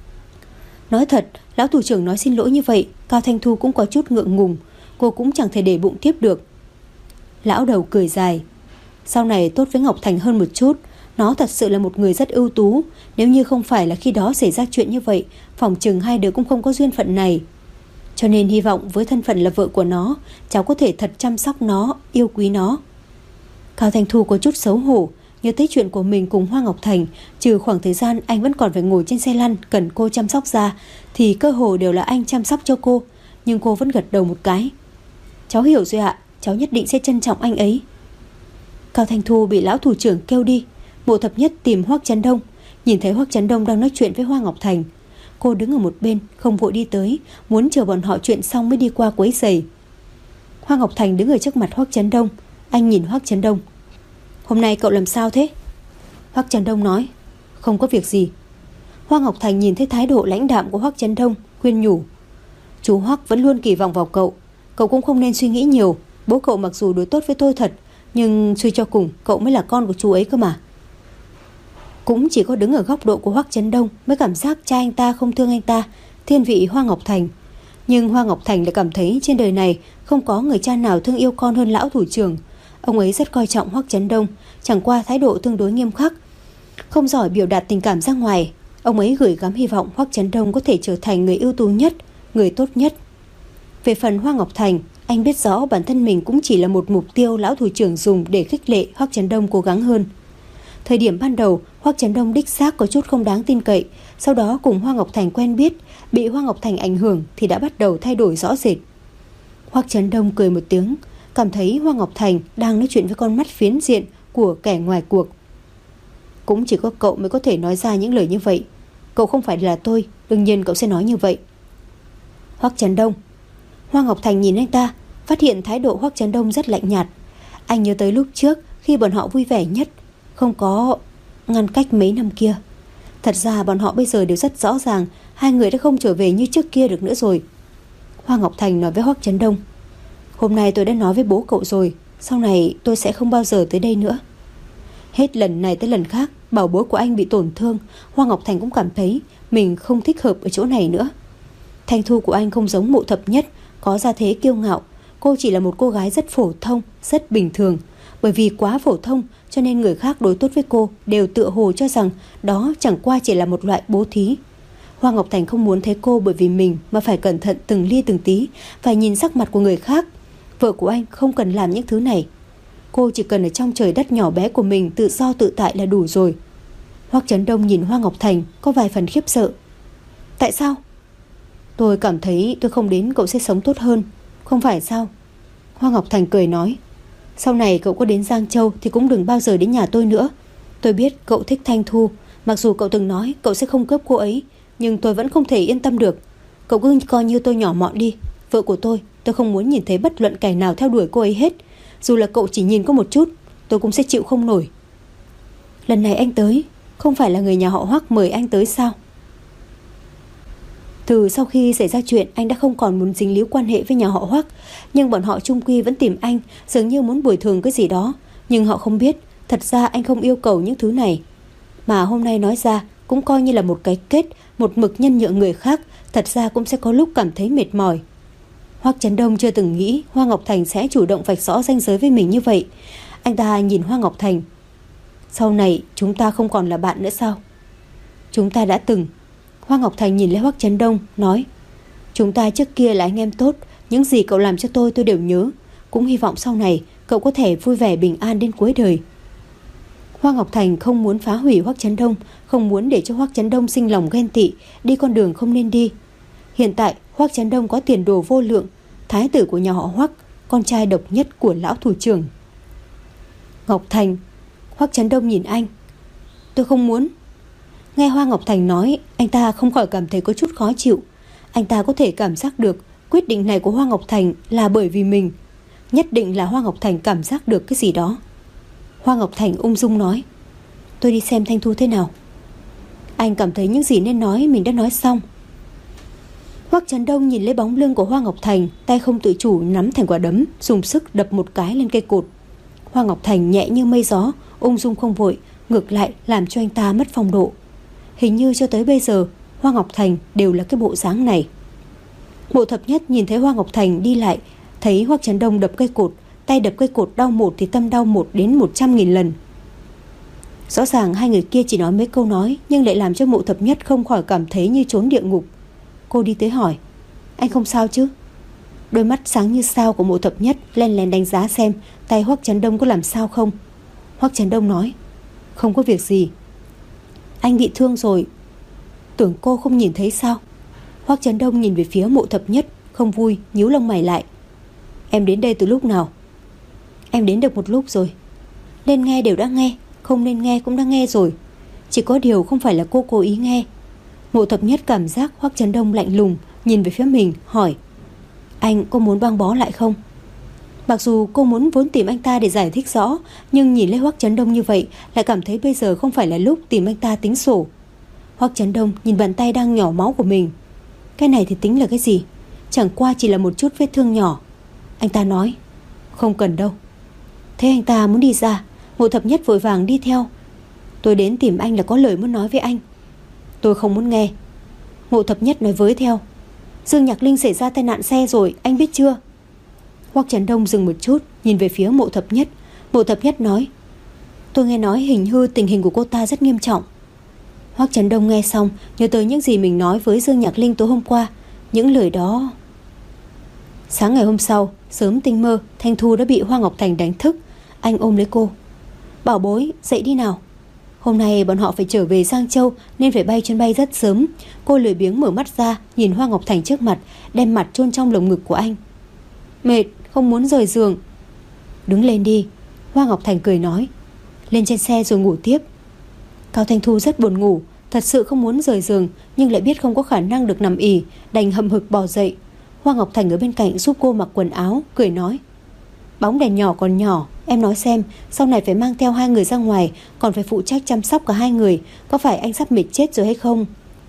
Nói thật, lão thủ trưởng nói xin lỗi như vậy, Cao Thanh Thu cũng có chút ngượng ngùng. Cô cũng chẳng thể để bụng tiếp được. Lão đầu cười dài: sau này tốt với Ngọc Thành hơn một chút. Nó thật sự là một người rất ưu tú. Nếu như không phải là khi đó xảy ra chuyện như vậy, phỏng chừng hai đứa cũng không có duyên phận này. Cho nên hy vọng với thân phận là vợ của nó, cháu có thể thật chăm sóc nó, yêu quý nó. Cao Thanh Thu có chút xấu hổ, nhớ tới chuyện của mình cùng Hoa Ngọc Thành. Trừ khoảng thời gian anh vẫn còn phải ngồi trên xe lăn cần cô chăm sóc ra, thì cơ hồ đều là anh chăm sóc cho cô. Nhưng cô vẫn gật đầu một cái: cháu hiểu rồi ạ, cháu nhất định sẽ trân trọng anh ấy. Cao Thanh Thu bị lão thủ trưởng kêu đi. Mộ Thập Nhất tìm Hoắc Chấn Đông. Nhìn thấy Hoắc Chấn Đông đang nói chuyện với Hoa Ngọc Thành, cô đứng ở một bên không vội đi tới, muốn chờ bọn họ chuyện xong mới đi qua quấy rầy. Hoa Ngọc Thành đứng ở trước mặt Hoắc Chấn Đông. Anh nhìn Hoắc Chấn Đông: hôm nay cậu làm sao thế? Hoắc Chấn Đông nói: không có việc gì. Hoa Ngọc Thành nhìn thấy thái độ lãnh đạm của Hoắc Chấn Đông, khuyên nhủ: chú Hoắc vẫn luôn kỳ vọng vào cậu, cậu cũng không nên suy nghĩ nhiều. Bố cậu mặc dù đối tốt với tôi thật, nhưng suy cho cùng cậu mới là con của chú ấy cơ mà. Cũng chỉ có đứng ở góc độ của Hoắc Chấn Đông mới cảm giác cha anh ta không thương anh ta, thiên vị Hoa Ngọc Thành. Nhưng Hoa Ngọc Thành lại cảm thấy trên đời này không có người cha nào thương yêu con hơn lão thủ trưởng. Ông ấy rất coi trọng Hoắc Chấn Đông, chẳng qua thái độ tương đối nghiêm khắc, không giỏi biểu đạt tình cảm ra ngoài. Ông ấy gửi gắm hy vọng Hoắc Chấn Đông có thể trở thành người ưu tú nhất, người tốt nhất. Về phần Hoa Ngọc Thành, anh biết rõ bản thân mình cũng chỉ là một mục tiêu lão thủ trưởng dùng để khích lệ Hoắc Chấn Đông cố gắng hơn. Thời điểm ban đầu, Hoắc Chấn Đông đích xác có chút không đáng tin cậy. Sau đó cùng Hoa Ngọc Thành quen biết, bị Hoa Ngọc Thành ảnh hưởng thì đã bắt đầu thay đổi rõ rệt. Hoắc Chấn Đông cười một tiếng, cảm thấy Hoa Ngọc Thành đang nói chuyện với con mắt phiến diện của kẻ ngoài cuộc. Cũng chỉ có cậu mới có thể nói ra những lời như vậy. Cậu không phải là tôi, đương nhiên cậu sẽ nói như vậy. Hoắc Chấn Đông. Hoa Ngọc Thành nhìn anh ta, phát hiện thái độ Hoắc Chấn Đông rất lạnh nhạt. Anh nhớ tới lúc trước khi bọn họ vui vẻ nhất, không có ngăn cách mấy năm kia. Thật ra bọn họ bây giờ đều rất rõ ràng, hai người đã không trở về như trước kia được nữa rồi. Hoa Ngọc Thành nói với Hoắc Chấn Đông: hôm nay tôi đã nói với bố cậu rồi, sau này tôi sẽ không bao giờ tới đây nữa. Hết lần này tới lần khác, bảo bối của anh bị tổn thương, Hoa Ngọc Thành cũng cảm thấy mình không thích hợp ở chỗ này nữa. Thanh Thu của anh không giống Mộ Thập Nhất, có gia thế kiêu ngạo. Cô chỉ là một cô gái rất phổ thông, rất bình thường. Bởi vì quá phổ thông cho nên người khác đối tốt với cô đều tựa hồ cho rằng đó chẳng qua chỉ là một loại bố thí. Hoa Ngọc Thành không muốn thấy cô bởi vì mình mà phải cẩn thận từng ly từng tí, phải nhìn sắc mặt của người khác. Vợ của anh không cần làm những thứ này. Cô chỉ cần ở trong trời đất nhỏ bé của mình tự do tự tại là đủ rồi. Hoắc Chấn Đông nhìn Hoa Ngọc Thành có vài phần khiếp sợ. Tại sao? Tôi cảm thấy tôi không đến cậu sẽ sống tốt hơn. Không phải sao? Hoa Ngọc Thành cười nói: sau này cậu có đến Giang Châu thì cũng đừng bao giờ đến nhà tôi nữa. Tôi biết cậu thích Thanh Thu, mặc dù cậu từng nói cậu sẽ không cướp cô ấy, nhưng tôi vẫn không thể yên tâm được. Cậu cứ coi như tôi nhỏ mọn đi. Vợ của tôi, tôi không muốn nhìn thấy bất luận kẻ nào theo đuổi cô ấy hết. Dù là cậu chỉ nhìn có một chút, tôi cũng sẽ chịu không nổi. Lần này anh tới, Không phải là người nhà họ Hoắc mời anh tới sao? Từ sau khi xảy ra chuyện, anh đã không còn muốn dính líu quan hệ với nhà họ Hoắc, nhưng bọn họ chung quy vẫn tìm anh, dường như muốn bồi thường cái gì đó. Nhưng họ không biết, thật ra anh không yêu cầu những thứ này. Mà hôm nay nói ra cũng coi như là một cái kết, một mực nhân nhượng người khác, thật ra cũng sẽ có lúc cảm thấy mệt mỏi. Hoắc Chấn Đông chưa từng nghĩ Hoa Ngọc Thành sẽ chủ động vạch rõ ranh giới với mình như vậy. Anh ta nhìn Hoa Ngọc Thành. Sau này chúng ta không còn là bạn nữa sao? Chúng ta đã từng. Hoa Ngọc Thành nhìn lấy Hoắc Chấn Đông, nói: Chúng ta trước kia là anh em tốt, những gì cậu làm cho tôi tôi đều nhớ. Cũng hy vọng sau này cậu có thể vui vẻ bình an đến cuối đời. Hoa Ngọc Thành không muốn phá hủy Hoắc Chấn Đông, không muốn để cho Hoắc Chấn Đông sinh lòng ghen tị, đi con đường không nên đi. Hiện tại Hoắc Chấn Đông có tiền đồ vô lượng, thái tử của nhà họ Hoắc, con trai độc nhất của lão thủ trưởng. Ngọc Thành. Hoắc Chấn Đông nhìn anh. Tôi không muốn. Nghe Hoa Ngọc Thành nói, anh ta không khỏi cảm thấy có chút khó chịu. Anh ta có thể cảm giác được quyết định này của Hoa Ngọc Thành là bởi vì mình. Nhất định là Hoa Ngọc Thành cảm giác được cái gì đó. Hoa Ngọc Thành ung dung nói: Tôi đi xem Thanh Thu thế nào. Anh cảm thấy những gì nên nói mình đã nói xong. Hoắc Chấn Đông nhìn lấy bóng lưng của Hoa Ngọc Thành, tay không tự chủ nắm thành quả đấm, dùng sức đập một cái lên cây cột. Hoa Ngọc Thành nhẹ như mây gió, ung dung không vội, ngược lại làm cho anh ta mất phong độ. Hình như cho tới bây giờ Hoa Ngọc Thành đều là cái bộ dáng này. Mộ Thập Nhất nhìn thấy Hoa Ngọc Thành đi lại, thấy Hoắc Chấn Đông đập cây cột, tay đập cây cột đau một thì tâm đau một đến một trăm nghìn lần. Rõ ràng hai người kia chỉ nói mấy câu nói, nhưng lại làm cho Mộ Thập Nhất không khỏi cảm thấy như trốn địa ngục. Cô đi tới hỏi: Anh không sao chứ? Đôi mắt sáng như sao của Mộ Thập Nhất len lén đánh giá xem tay Hoắc Chấn Đông có làm sao không. Hoắc Chấn Đông nói: Không có việc gì. Anh bị thương rồi. Tưởng cô không nhìn thấy sao? Hoắc Chấn Đông nhìn về phía Mộ Thập Nhất, không vui, nhíu lông mày lại. Em đến đây từ lúc nào? Em đến được một lúc rồi. Nên nghe đều đã nghe, không nên nghe cũng đã nghe rồi. Chỉ có điều không phải là cô cố ý nghe. Mộ Thập Nhất cảm giác Hoắc Chấn Đông lạnh lùng, nhìn về phía mình, hỏi: Anh có muốn băng bó lại không? Mặc dù cô muốn vốn tìm anh ta để giải thích rõ, nhưng nhìn lấy Hoắc Chấn Đông như vậy, lại cảm thấy bây giờ không phải là lúc tìm anh ta tính sổ. Hoắc Chấn Đông nhìn bàn tay đang nhỏ máu của mình. Cái này thì tính là cái gì? Chẳng qua chỉ là một chút vết thương nhỏ. Anh ta nói: Không cần đâu. Thế anh ta muốn đi ra, Mộ Thập Nhất vội vàng đi theo. Tôi đến tìm anh là có lời muốn nói với anh. Tôi không muốn nghe. Mộ Thập Nhất nói với theo: Dương Nhạc Linh xảy ra tai nạn xe rồi, anh biết chưa? Hoắc Chấn Đông dừng một chút, nhìn về phía Mộ Thập Nhất. Mộ Thập Nhất nói: Tôi nghe nói hình hư tình hình của cô ta rất nghiêm trọng. Hoắc Chấn Đông nghe xong, nhớ tới những gì mình nói với Dương Nhạc Linh tối hôm qua. Những lời đó. Sáng ngày hôm sau, sớm tinh mơ, Thanh Thu đã bị Hoa Ngọc Thành đánh thức. Anh ôm lấy cô: Bảo bối, dậy đi nào. Hôm nay bọn họ phải trở về Giang Châu nên phải bay chuyến bay rất sớm. Cô lười biếng mở mắt ra, nhìn Hoa Ngọc Thành trước mặt, đem mặt chôn trong lồng ngực của anh. Mệt, không muốn rời giường. Đứng lên đi. Hoa Ngọc Thành cười nói: Lên trên xe rồi ngủ tiếp. Cao Thanh Thu rất buồn ngủ, thật sự không muốn rời giường, nhưng lại biết không có khả năng được nằm ỉ, đành hậm hực bò dậy. Hoa Ngọc Thành ở bên cạnh giúp cô mặc quần áo, cười nói: Bóng đèn nhỏ còn nhỏ, em nói xem, sau này phải mang theo hai người ra ngoài, còn phải phụ trách chăm sóc cả hai người, có phải anh sắp mệt chết rồi hay không?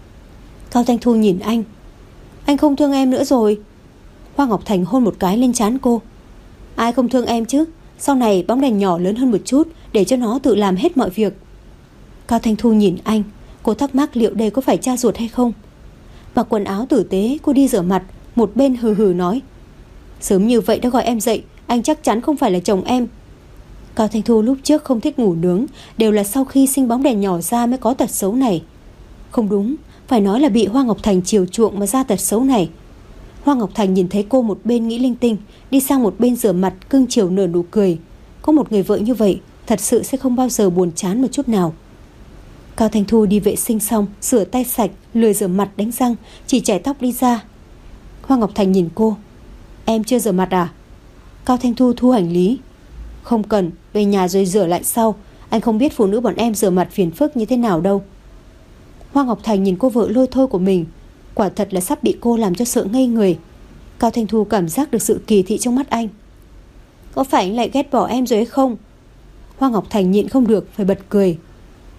Cao Thanh Thu nhìn anh: Anh không thương em nữa rồi. Hoa Ngọc Thành hôn một cái lên trán cô: Ai không thương em chứ? Sau này bóng đèn nhỏ lớn hơn một chút, để cho nó tự làm hết mọi việc. Cao Thanh Thu nhìn anh, cô thắc mắc liệu đây có phải cha ruột hay không. Mặc quần áo tử tế, cô đi rửa mặt, một bên hừ hừ nói: Sớm như vậy đã gọi em dậy, anh chắc chắn không phải là chồng em. Cao Thanh Thu lúc trước không thích ngủ nướng, đều là sau khi sinh bóng đèn nhỏ ra mới có tật xấu này. Không đúng, phải nói là bị Hoa Ngọc Thành chiều chuộng mà ra tật xấu này. Hoa Ngọc Thành nhìn thấy cô một bên nghĩ linh tinh, đi sang một bên rửa mặt, cưng chiều nở nụ cười. Có một người vợ như vậy, thật sự sẽ không bao giờ buồn chán một chút nào. Cao Thanh Thu đi vệ sinh xong, rửa tay sạch, lười rửa mặt đánh răng, chỉ chải tóc đi ra. Hoa Ngọc Thành nhìn cô: Em chưa rửa mặt à? Cao Thanh Thu thu hành lý: Không cần, về nhà rồi rửa lại sau. Anh không biết phụ nữ bọn em rửa mặt phiền phức như thế nào đâu. Hoa Ngọc Thành nhìn cô vợ lôi thôi của mình, quả thật là sắp bị cô làm cho sợ ngây người. Cao Thanh Thu cảm giác được sự kỳ thị trong mắt anh. Có phải anh lại ghét bỏ em rồi hay không? Hoa Ngọc Thành nhịn không được phải bật cười.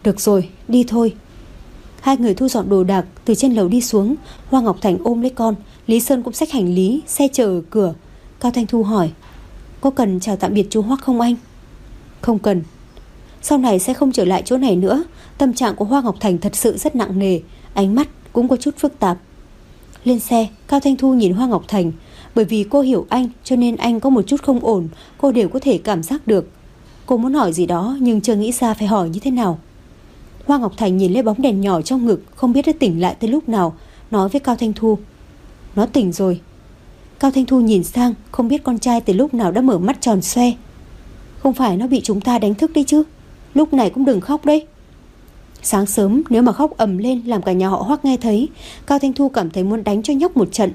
Được rồi, đi thôi. Hai người thu dọn đồ đạc, từ trên lầu đi xuống. Hoa Ngọc Thành ôm lấy con, Lý Sơn cũng xách hành lý, xe chờ ở cửa. Cao Thanh Thu hỏi: có cần chào tạm biệt chú Hoắc không anh? Không cần. Sau này sẽ không trở lại chỗ này nữa. Tâm trạng của Hoa Ngọc Thành thật sự rất nặng nề, ánh mắt cũng có chút phức tạp. Lên xe, Cao Thanh Thu nhìn Hoa Ngọc Thành. Bởi vì cô hiểu anh cho nên anh có một chút không ổn, cô đều có thể cảm giác được. Cô muốn hỏi gì đó nhưng chưa nghĩ ra phải hỏi như thế nào. Hoa Ngọc Thành nhìn lên bóng đèn nhỏ trong ngực, không biết đã tỉnh lại tới lúc nào, nói với Cao Thanh Thu: nó tỉnh rồi. Cao Thanh Thu nhìn sang, không biết con trai từ lúc nào đã mở mắt tròn xoe. Không phải nó bị chúng ta đánh thức đấy chứ? Lúc này cũng đừng khóc đấy. Sáng sớm nếu mà khóc ầm lên làm cả nhà họ Hoắc nghe thấy, Cao Thanh Thu cảm thấy muốn đánh cho nhóc một trận.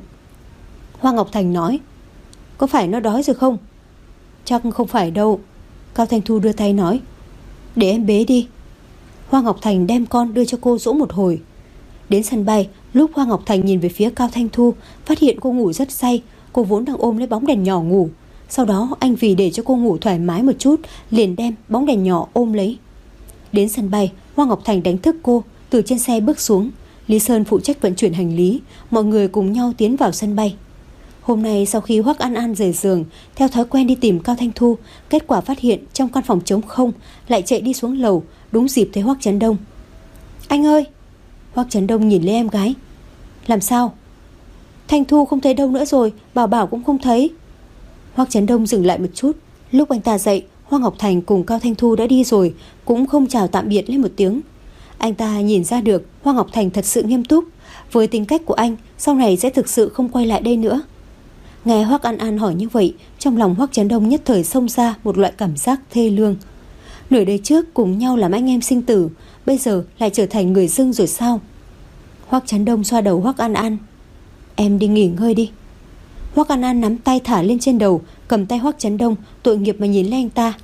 Hoa Ngọc Thành nói: có phải nó đói rồi không? Chắc không phải đâu. Cao Thanh Thu đưa tay nói: để em bế đi. Hoa Ngọc Thành đem con đưa cho cô dỗ một hồi. Đến sân bay, lúc Hoa Ngọc Thành nhìn về phía Cao Thanh Thu, phát hiện cô ngủ rất say. Cô vốn đang ôm lấy bóng đèn nhỏ ngủ. Sau đó anh vì để cho cô ngủ thoải mái một chút, liền đem bóng đèn nhỏ ôm lấy. Đến sân bay, Hoa Ngọc Thành đánh thức cô, từ trên xe bước xuống. Lý Sơn phụ trách vận chuyển hành lý, mọi người cùng nhau tiến vào sân bay. Hôm nay sau khi Hoắc An An rời giường, theo thói quen đi tìm Cao Thanh Thu, kết quả phát hiện trong căn phòng trống không, lại chạy đi xuống lầu, đúng dịp thấy Hoắc Chấn Đông. Anh ơi! Hoắc Chấn Đông nhìn lên em gái. Làm sao? Thanh Thu không thấy đâu nữa rồi, Bảo Bảo cũng không thấy. Hoắc Chấn Đông dừng lại một chút. Lúc anh ta dậy, Hoa Ngọc Thành cùng Cao Thanh Thu đã đi rồi, cũng không chào tạm biệt lên một tiếng. Anh ta nhìn ra được Hoa Ngọc Thành thật sự nghiêm túc. Với tính cách của anh, sau này sẽ thực sự không quay lại đây nữa. Nghe Hoắc An An hỏi như vậy, trong lòng Hoắc Chấn Đông nhất thời xông ra một loại cảm giác thê lương. Nửa đời trước cùng nhau làm anh em sinh tử, bây giờ lại trở thành người dưng rồi sao? Hoắc Chấn Đông xoa đầu Hoắc An An. Em đi nghỉ ngơi đi. Hoắc An An nắm tay thả lên trên đầu, cầm tay Hoắc Chấn Đông, tội nghiệp mà nhìn lên anh ta.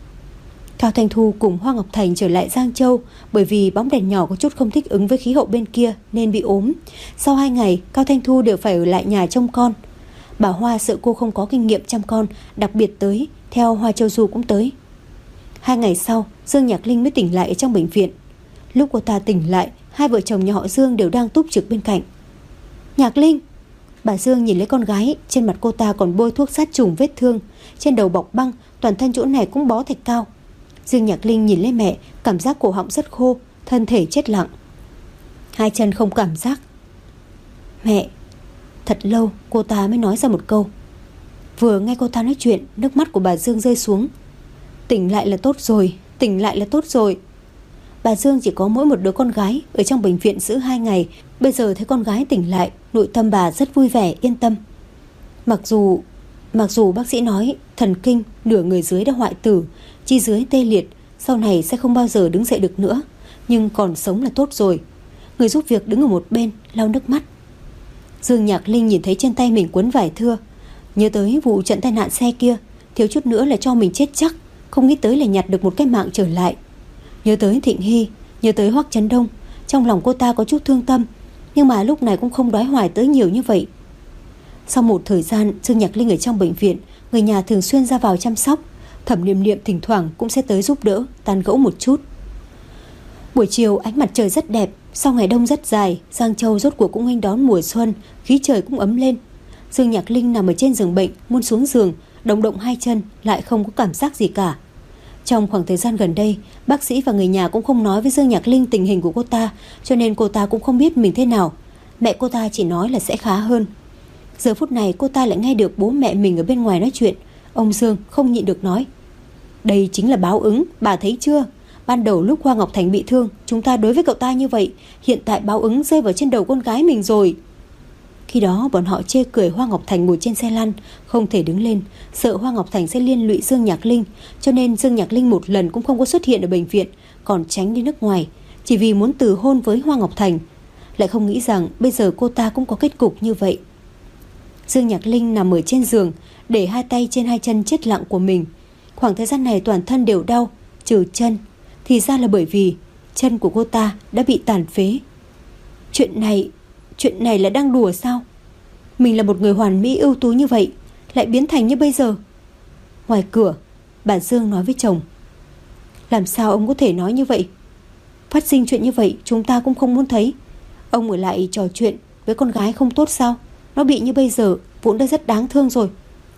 Cao Thanh Thu cùng Hoa Ngọc Thành trở lại Giang Châu, bởi vì bóng đèn nhỏ có chút không thích ứng với khí hậu bên kia nên bị ốm. Sau hai ngày, Cao Thanh Thu đều phải ở lại nhà trông con. Bà Hoa sợ cô không có kinh nghiệm chăm con, đặc biệt tới, theo Hoa Châu Du cũng tới. Hai ngày sau, Dương Nhạc Linh mới tỉnh lại ở trong bệnh viện. Lúc cô ta tỉnh lại, hai vợ chồng nhà họ Dương đều đang túc trực bên cạnh. Nhạc Linh! Bà Dương nhìn lấy con gái, trên mặt cô ta còn bôi thuốc sát trùng vết thương, trên đầu bọc băng, toàn thân chỗ này cũng bó thạch cao. Dương Nhạc Linh nhìn lên mẹ, cảm giác cổ họng rất khô, thân thể chết lặng. Hai chân không cảm giác. Mẹ! Thật lâu cô ta mới nói ra một câu. Vừa nghe cô ta nói chuyện, nước mắt của bà Dương rơi xuống. Tỉnh lại là tốt rồi, tỉnh lại là tốt rồi. Bà Dương chỉ có mỗi một đứa con gái, ở trong bệnh viện giữ hai ngày, bây giờ thấy con gái tỉnh lại, nội tâm bà rất vui vẻ, yên tâm. Mặc dù Mặc dù bác sĩ nói thần kinh nửa người dưới đã hoại tử, chi dưới tê liệt, sau này sẽ không bao giờ đứng dậy được nữa, nhưng còn sống là tốt rồi. Người giúp việc đứng ở một bên lau nước mắt. Dương Nhạc Linh nhìn thấy trên tay mình quấn vải thưa, nhớ tới vụ trận tai nạn xe kia, thiếu chút nữa là cho mình chết chắc, không nghĩ tới là nhặt được một cái mạng trở lại. Nhớ tới Thịnh Hy, nhớ tới Hoắc Chấn Đông, trong lòng cô ta có chút thương tâm, nhưng mà lúc này cũng không đoái hoài tới nhiều như vậy. Sau một thời gian Dương Nhạc Linh ở trong bệnh viện, người nhà thường xuyên ra vào chăm sóc, Thẩm Niệm Niệm thỉnh thoảng cũng sẽ tới giúp đỡ, tán gẫu một chút. Buổi chiều ánh mặt trời rất đẹp, sau ngày đông rất dài, Giang Châu rốt cuộc cũng nghênh đón mùa xuân, khí trời cũng ấm lên. Dương Nhạc Linh nằm ở trên giường bệnh, muốn xuống giường, động động hai chân lại không có cảm giác gì cả. Trong khoảng thời gian gần đây, bác sĩ và người nhà cũng không nói với Dương Nhạc Linh tình hình của cô ta, cho nên cô ta cũng không biết mình thế nào. Mẹ cô ta chỉ nói là sẽ khá hơn. Giờ phút này cô ta lại nghe được bố mẹ mình ở bên ngoài nói chuyện. Ông Dương không nhịn được nói: đây chính là báo ứng, bà thấy chưa? Ban đầu lúc Hoa Ngọc Thành bị thương, chúng ta đối với cậu ta như vậy, hiện tại báo ứng rơi vào trên đầu con gái mình rồi. Khi đó bọn họ chê cười Hoa Ngọc Thành ngồi trên xe lăn, không thể đứng lên, sợ Hoa Ngọc Thành sẽ liên lụy Dương Nhạc Linh, cho nên Dương Nhạc Linh một lần cũng không có xuất hiện ở bệnh viện, còn tránh đi nước ngoài, chỉ vì muốn từ hôn với Hoa Ngọc Thành. Lại không nghĩ rằng bây giờ cô ta cũng có kết cục như vậy. Dương Nhạc Linh nằm ở trên giường, để hai tay trên hai chân chết lặng của mình. Khoảng thời gian này toàn thân đều đau, trừ chân. Thì ra là bởi vì chân của cô ta đã bị tàn phế. Chuyện này Chuyện này là đang đùa sao? Mình là một người hoàn mỹ ưu tú như vậy, lại biến thành như bây giờ. Ngoài cửa, bà Dương nói với chồng: làm sao ông có thể nói như vậy? Phát sinh chuyện như vậy chúng ta cũng không muốn thấy. Ông ở lại trò chuyện với con gái không tốt sao? Nó bị như bây giờ vốn đã rất đáng thương rồi.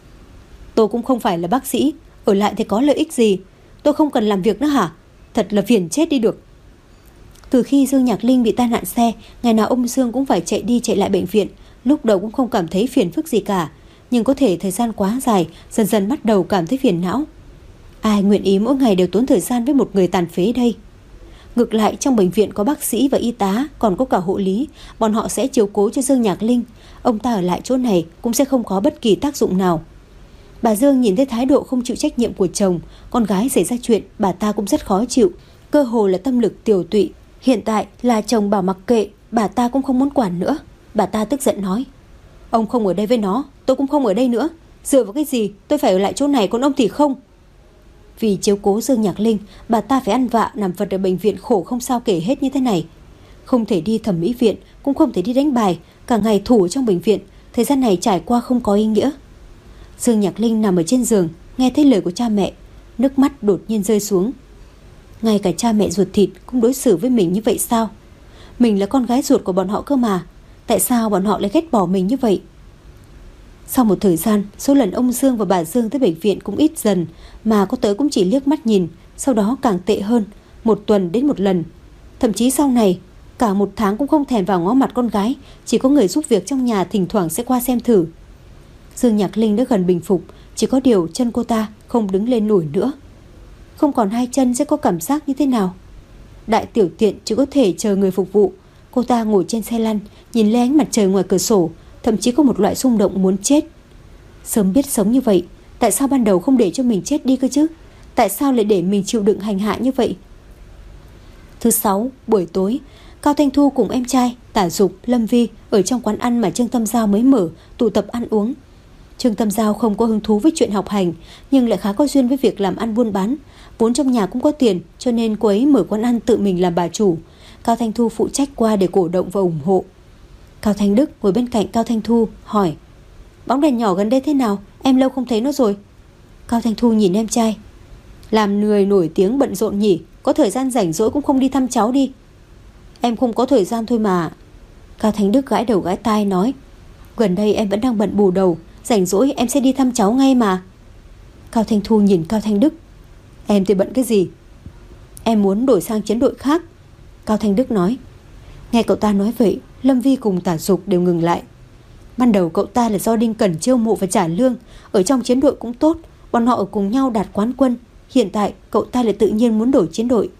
Tôi cũng không phải là bác sĩ, ở lại thì có lợi ích gì? Tôi không cần làm việc nữa hả? Thật là phiền chết đi được. Từ khi Dương Nhạc Linh bị tai nạn xe, ngày nào ông Dương cũng phải chạy đi chạy lại bệnh viện. Lúc đầu cũng không cảm thấy phiền phức gì cả, nhưng có thể thời gian quá dài, dần dần bắt đầu cảm thấy phiền não. Ai nguyện ý mỗi ngày đều tốn thời gian với một người tàn phế đây? Ngược lại trong bệnh viện có bác sĩ và y tá, còn có cả hộ lý, bọn họ sẽ chiếu cố cho Dương Nhạc Linh. Ông ta ở lại chỗ này cũng sẽ không có bất kỳ tác dụng nào. Bà Dương nhìn thấy thái độ không chịu trách nhiệm của chồng, con gái xảy ra chuyện, bà ta cũng rất khó chịu, cơ hồ là tâm lực tiểu tụy. Hiện tại là chồng bảo mặc kệ, bà ta cũng không muốn quản nữa. Bà ta tức giận nói: Ông không ở đây với nó, tôi cũng không ở đây nữa. Dựa vào cái gì tôi phải ở lại chỗ này, còn ông thì không? Vì chiếu cố Dương Nhạc Linh, bà ta phải ăn vạ nằm vật ở bệnh viện khổ không sao kể hết như thế này. Không thể đi thẩm mỹ viện, cũng không thể đi đánh bài, cả ngày thủ ở trong bệnh viện, thời gian này trải qua không có ý nghĩa. Dương Nhạc Linh nằm ở trên giường, nghe thấy lời của cha mẹ, nước mắt đột nhiên rơi xuống. Ngay cả cha mẹ ruột thịt cũng đối xử với mình như vậy sao? Mình là con gái ruột của bọn họ cơ mà, tại sao bọn họ lại ghét bỏ mình như vậy? Sau một thời gian, số lần ông Dương và bà Dương tới bệnh viện cũng ít dần, mà có tới cũng chỉ liếc mắt nhìn, sau đó càng tệ hơn, một tuần đến một lần. Thậm chí sau này, cả một tháng cũng không thèm vào ngó mặt con gái, chỉ có người giúp việc trong nhà thỉnh thoảng sẽ qua xem thử. Dương Nhạc Linh đã gần bình phục, chỉ có điều chân cô ta không đứng lên nổi nữa. Không còn hai chân sẽ có cảm giác như thế nào? Đại tiểu tiện chỉ có thể chờ người phục vụ. Cô ta ngồi trên xe lăn, nhìn lên ánh mặt trời ngoài cửa sổ, thậm chí có một loại xung động muốn chết. Sớm biết sống như vậy, tại sao ban đầu không để cho mình chết đi cơ chứ? Tại sao lại để mình chịu đựng hành hạ như vậy? Thứ sáu, buổi tối, Cao Thanh Thu cùng em trai Tả Dục, Lâm Vi ở trong quán ăn mà Trương Tâm Giao mới mở, tụ tập ăn uống. Trương Tâm Giao không có hứng thú với chuyện học hành, nhưng lại khá có duyên với việc làm ăn buôn bán. Vốn trong nhà cũng có tiền, cho nên cô ấy mở quán ăn tự mình làm bà chủ. Cao Thanh Thu phụ trách qua để cổ động và ủng hộ. Cao Thanh Đức ngồi bên cạnh Cao Thanh Thu hỏi: Bóng đèn nhỏ gần đây thế nào? Em lâu không thấy nó rồi. Cao Thanh Thu nhìn em trai: Làm người nổi tiếng bận rộn nhỉ, có thời gian rảnh rỗi cũng không đi thăm cháu đi. Em không có thời gian thôi mà. Cao Thanh Đức gãi đầu gãi tai nói: Gần đây em vẫn đang bận bù đầu, rảnh rỗi em sẽ đi thăm cháu ngay mà. Cao Thanh Thu nhìn Cao Thanh Đức: Em thì bận cái gì? Em muốn đổi sang chiến đội khác. Cao Thanh Đức nói. Nghe cậu ta nói vậy, Lâm Vi cùng Tả Dục đều ngừng lại. Ban đầu cậu ta là do Đinh Cẩn chiêu mộ và trả lương, ở trong chiến đội cũng tốt, bọn họ ở cùng nhau đạt quán quân. Hiện tại cậu ta lại tự nhiên muốn đổi chiến đội.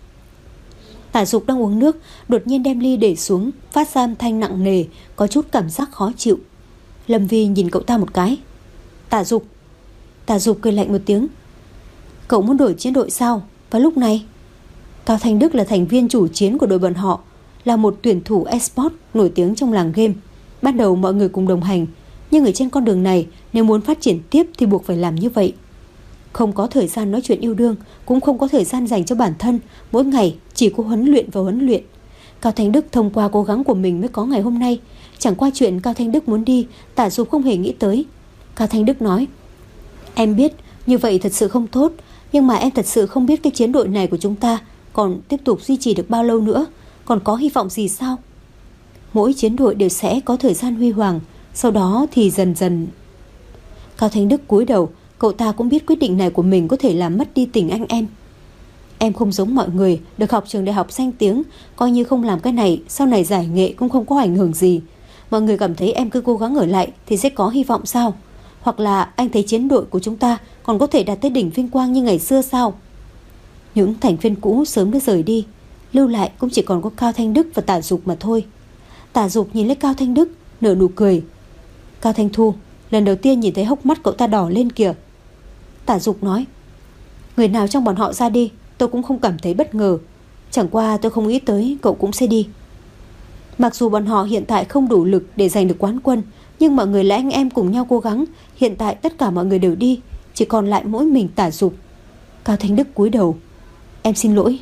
Tả Dục đang uống nước, đột nhiên đem ly để xuống, phát ra âm thanh nặng nề, có chút cảm giác khó chịu. Lâm Vi nhìn cậu ta một cái. Tả Dục. Tả Dục cười lạnh một tiếng. Cậu muốn đổi chiến đội sao? Vào lúc này? Cao Thanh Đức là thành viên chủ chiến của đội bọn họ, là một tuyển thủ eSports nổi tiếng trong làng game. Ban đầu mọi người cùng đồng hành, nhưng ở trên con đường này, nếu muốn phát triển tiếp thì buộc phải làm như vậy. Không có thời gian nói chuyện yêu đương, cũng không có thời gian dành cho bản thân, mỗi ngày chỉ có huấn luyện và huấn luyện. Cao Thanh Đức thông qua cố gắng của mình mới có ngày hôm nay. Chẳng qua chuyện Cao Thanh Đức muốn đi, Tả Dục không hề nghĩ tới. Cao Thanh Đức nói: Em biết như vậy thật sự không tốt, nhưng mà em thật sự không biết cái chiến đội này của chúng ta còn tiếp tục duy trì được bao lâu nữa, còn có hy vọng gì sao? Mỗi chiến đội đều sẽ có thời gian huy hoàng, sau đó thì dần dần. Cao Thanh Đức cúi đầu, cậu ta cũng biết quyết định này của mình có thể làm mất đi tình anh em. Em không giống mọi người, được học trường đại học danh tiếng, coi như không làm cái này, sau này giải nghệ cũng không có ảnh hưởng gì. Mọi người cảm thấy em cứ cố gắng ở lại thì sẽ có hy vọng sao? Hoặc là anh thấy chiến đội của chúng ta còn có thể đạt tới đỉnh vinh quang như ngày xưa sao? Những thành viên cũ sớm đã rời đi, lưu lại cũng chỉ còn có Cao Thanh Đức và Tả Dục mà thôi. Tả Dục nhìn lấy Cao Thanh Đức, nở nụ cười. Cao Thanh Thu, lần đầu tiên nhìn thấy hốc mắt cậu ta đỏ lên kìa. Tả Dục nói: Người nào trong bọn họ ra đi, tôi cũng không cảm thấy bất ngờ. Chẳng qua tôi không nghĩ tới cậu cũng sẽ đi. Mặc dù bọn họ hiện tại không đủ lực để giành được quán quân, nhưng mọi người là anh em cùng nhau cố gắng. Hiện tại tất cả mọi người đều đi, chỉ còn lại mỗi mình Tả Dục. Cao Thanh Đức cúi đầu: Em xin lỗi.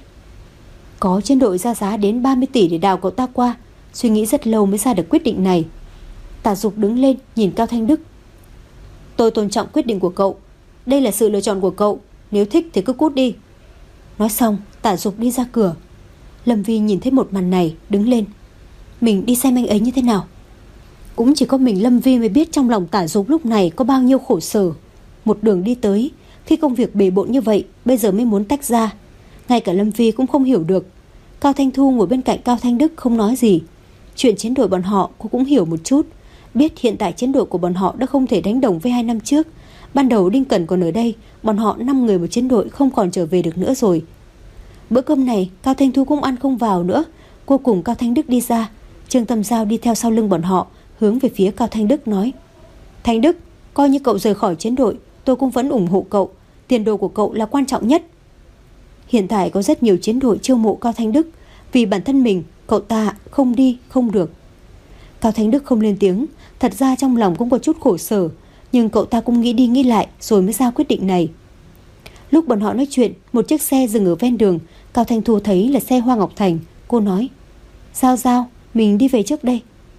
Có chiến đội ra giá đến ba mươi tỷ để đào cậu ta qua, suy nghĩ rất lâu mới ra được quyết định này. Tả Dục đứng lên nhìn Cao Thanh Đức: Tôi tôn trọng quyết định của cậu, đây là sự lựa chọn của cậu, nếu thích thì cứ cút đi. Nói xong Tả Dục đi ra cửa. Lâm Vi nhìn thấy một màn này, đứng lên. Mình đi xem anh ấy như thế nào. Cũng chỉ có mình Lâm Vi mới biết trong lòng Tả Dục lúc này có bao nhiêu khổ sở. Một đường đi tới, khi công việc bề bộn như vậy, bây giờ mới muốn tách ra. Ngay cả Lâm Vi cũng không hiểu được. Cao Thanh Thu ngồi bên cạnh Cao Thanh Đức không nói gì. Chuyện chiến đội bọn họ cô cũng hiểu một chút. Biết hiện tại chiến đội của bọn họ đã không thể đánh đồng với hai năm trước. Ban đầu Đinh Cẩn còn ở đây, bọn họ năm người một chiến đội không còn trở về được nữa rồi. Bữa cơm này Cao Thanh Thu cũng ăn không vào nữa. Cô cùng Cao Thanh Đức đi ra. Trương Tâm Giao đi theo sau lưng bọn họ, hướng về phía Cao Thanh Đức nói: Thanh Đức, coi như cậu rời khỏi chiến đội, tôi cũng vẫn ủng hộ cậu. Tiền đồ của cậu là quan trọng nhất. Hiện tại có rất nhiều chiến đội chiêu mộ Cao Thanh Đức. Vì bản thân mình, cậu ta không đi không được. Cao Thanh Đức không lên tiếng. Thật ra trong lòng cũng có chút khổ sở, nhưng cậu ta cũng nghĩ đi nghĩ lại rồi mới ra quyết định này. Lúc bọn họ nói chuyện, một chiếc xe dừng ở ven đường. Cao Thanh Thu thấy là xe Hoa Ngọc Thành. Cô nói: Giao Giao, mình đi về trước đây.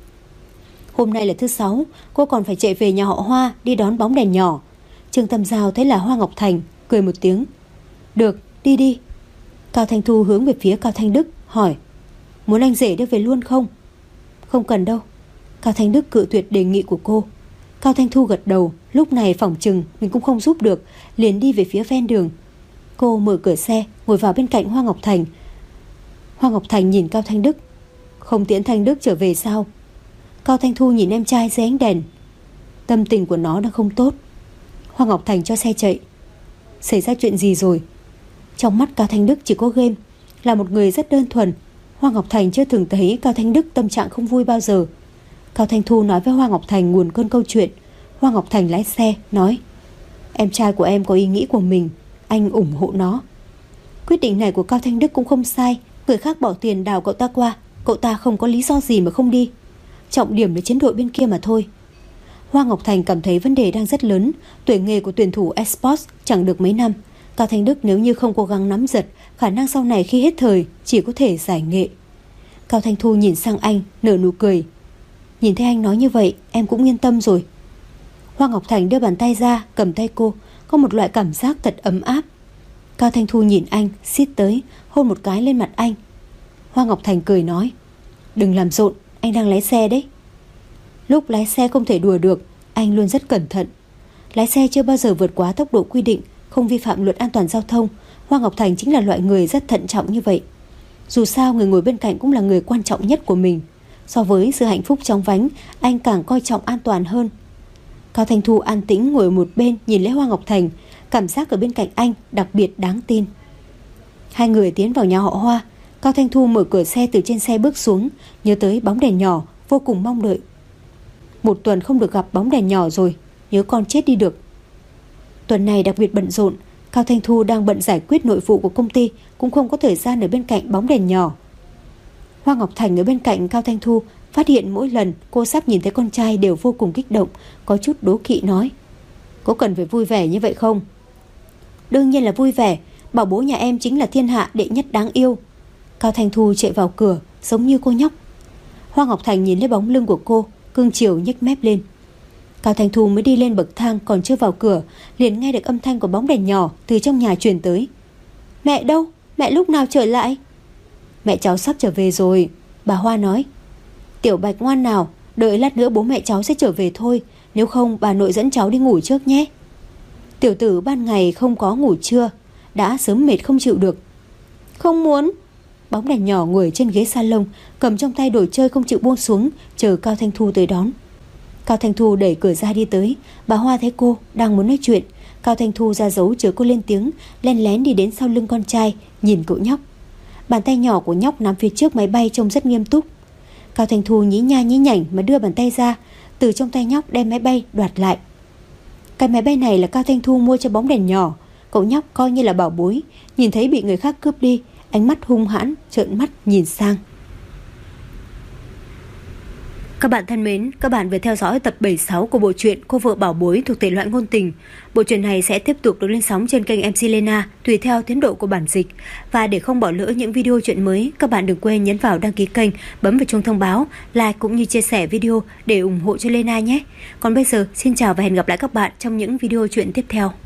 Hôm nay là thứ sáu, cô còn phải chạy về nhà họ Hoa đi đón bóng đèn nhỏ. Trương Tâm Giao thấy là Hoa Ngọc Thành, cười một tiếng: Được, đi đi. Cao Thanh Thu hướng về phía Cao Thanh Đức hỏi: Muốn anh rể đưa về luôn không? Không cần đâu. Cao Thanh Đức cự tuyệt đề nghị của cô. Cao Thanh Thu gật đầu. Lúc này phỏng chừng mình cũng không giúp được, liền đi về phía ven đường. Cô mở cửa xe, ngồi vào bên cạnh Hoa Ngọc Thành. Hoa Ngọc Thành nhìn Cao Thanh Đức: Không tiễn Thanh Đức trở về sao? Cao Thanh Thu nhìn em trai dưới ánh đèn. Tâm tình của nó đang không tốt. Hoa Ngọc Thành cho xe chạy. Xảy ra chuyện gì rồi? Trong mắt Cao Thanh Đức chỉ có game. Là một người rất đơn thuần. Hoa Ngọc Thành chưa từng thấy Cao Thanh Đức tâm trạng không vui bao giờ. Cao Thanh Thu nói với Hoa Ngọc Thành nguồn cơn câu chuyện. Hoa Ngọc Thành lái xe nói: Em trai của em có ý nghĩ của mình, anh ủng hộ nó. Quyết định này của Cao Thanh Đức cũng không sai. Người khác bỏ tiền đào cậu ta qua, cậu ta không có lý do gì mà không đi. Trọng điểm là chiến đội bên kia mà thôi. Hoa Ngọc Thành cảm thấy vấn đề đang rất lớn. Tuổi nghề của tuyển thủ eSports chẳng được mấy năm. Cao Thanh Đức nếu như không cố gắng nắm giật, khả năng sau này khi hết thời chỉ có thể giải nghệ. Cao Thanh Thu nhìn sang anh, nở nụ cười. Nhìn thấy anh nói như vậy, em cũng yên tâm rồi. Hoa Ngọc Thành đưa bàn tay ra, cầm tay cô. Có một loại cảm giác thật ấm áp. Cao Thanh Thu nhìn anh, xít tới, hôn một cái lên mặt anh. Hoa Ngọc Thành cười nói: Đừng làm rộn, anh đang lái xe đấy. Lúc lái xe không thể đùa được, anh luôn rất cẩn thận. Lái xe chưa bao giờ vượt quá tốc độ quy định, không vi phạm luật an toàn giao thông. Hoa Ngọc Thành chính là loại người rất thận trọng như vậy. Dù sao người ngồi bên cạnh cũng là người quan trọng nhất của mình. So với sự hạnh phúc chóng vánh, anh càng coi trọng an toàn hơn. Cao Thanh Thu an tĩnh ngồi ở một bên nhìn lấy Hoa Ngọc Thành. Cảm giác ở bên cạnh anh đặc biệt đáng tin. Hai người tiến vào nhà họ Hoa. Cao Thanh Thu mở cửa xe từ trên xe bước xuống, nhớ tới bóng đèn nhỏ, vô cùng mong đợi. Một tuần không được gặp bóng đèn nhỏ rồi, nhớ con chết đi được. Tuần này đặc biệt bận rộn. Cao Thanh Thu đang bận giải quyết nội vụ của công ty, cũng không có thời gian ở bên cạnh bóng đèn nhỏ. Hoa Ngọc Thành ở bên cạnh Cao Thanh Thu, phát hiện mỗi lần cô sắp nhìn thấy con trai đều vô cùng kích động, có chút đố kỵ nói: Có cần phải vui vẻ như vậy không? Đương nhiên là vui vẻ. Bảo bố nhà em chính là thiên hạ đệ nhất đáng yêu. Cao Thanh Thu chạy vào cửa giống như cô nhóc. Hoa Ngọc Thành nhìn lấy bóng lưng của cô, cưng chiều nhếch mép lên. Cao Thanh Thu mới đi lên bậc thang, còn chưa vào cửa liền nghe được âm thanh của bóng đèn nhỏ từ trong nhà truyền tới. Mẹ đâu? Mẹ lúc nào trở lại? Mẹ cháu sắp trở về rồi, bà Hoa nói. Tiểu Bạch ngoan nào, đợi lát nữa bố mẹ cháu sẽ trở về thôi. Nếu không bà nội dẫn cháu đi ngủ trước nhé. Tiểu tử ban ngày không có ngủ trưa, đã sớm mệt không chịu được. Không muốn. Bóng đèn nhỏ ngồi trên ghế salon, cầm trong tay đồ chơi không chịu buông xuống, chờ Cao Thanh Thu tới đón. Cao Thanh Thu đẩy cửa ra đi tới. Bà Hoa thấy cô đang muốn nói chuyện, Cao Thanh Thu ra dấu chờ cô lên tiếng, len lén đi đến sau lưng con trai, nhìn cậu nhóc. Bàn tay nhỏ của nhóc nằm phía trước máy bay trông rất nghiêm túc. Cao Thanh Thu nhí nha nhí nhảnh mà đưa bàn tay ra, từ trong tay nhóc đem máy bay đoạt lại. Cái máy bay này là Cao Thanh Thu mua cho bóng đèn nhỏ. Cậu nhóc coi như là bảo bối, nhìn thấy bị người khác cướp đi, ánh mắt hung hãn, trợn mắt nhìn sang. Các bạn thân mến, các bạn vừa theo dõi tập bảy mươi sáu của bộ truyện Cô vợ bảo bối thuộc thể loại ngôn tình. Bộ truyện này sẽ tiếp tục được lên sóng trên kênh em xê Lena tùy theo tiến độ của bản dịch. Và để không bỏ lỡ những video truyện mới, các bạn đừng quên nhấn vào đăng ký kênh, bấm vào chuông thông báo, like cũng như chia sẻ video để ủng hộ cho Lena nhé. Còn bây giờ, xin chào và hẹn gặp lại các bạn trong những video truyện tiếp theo.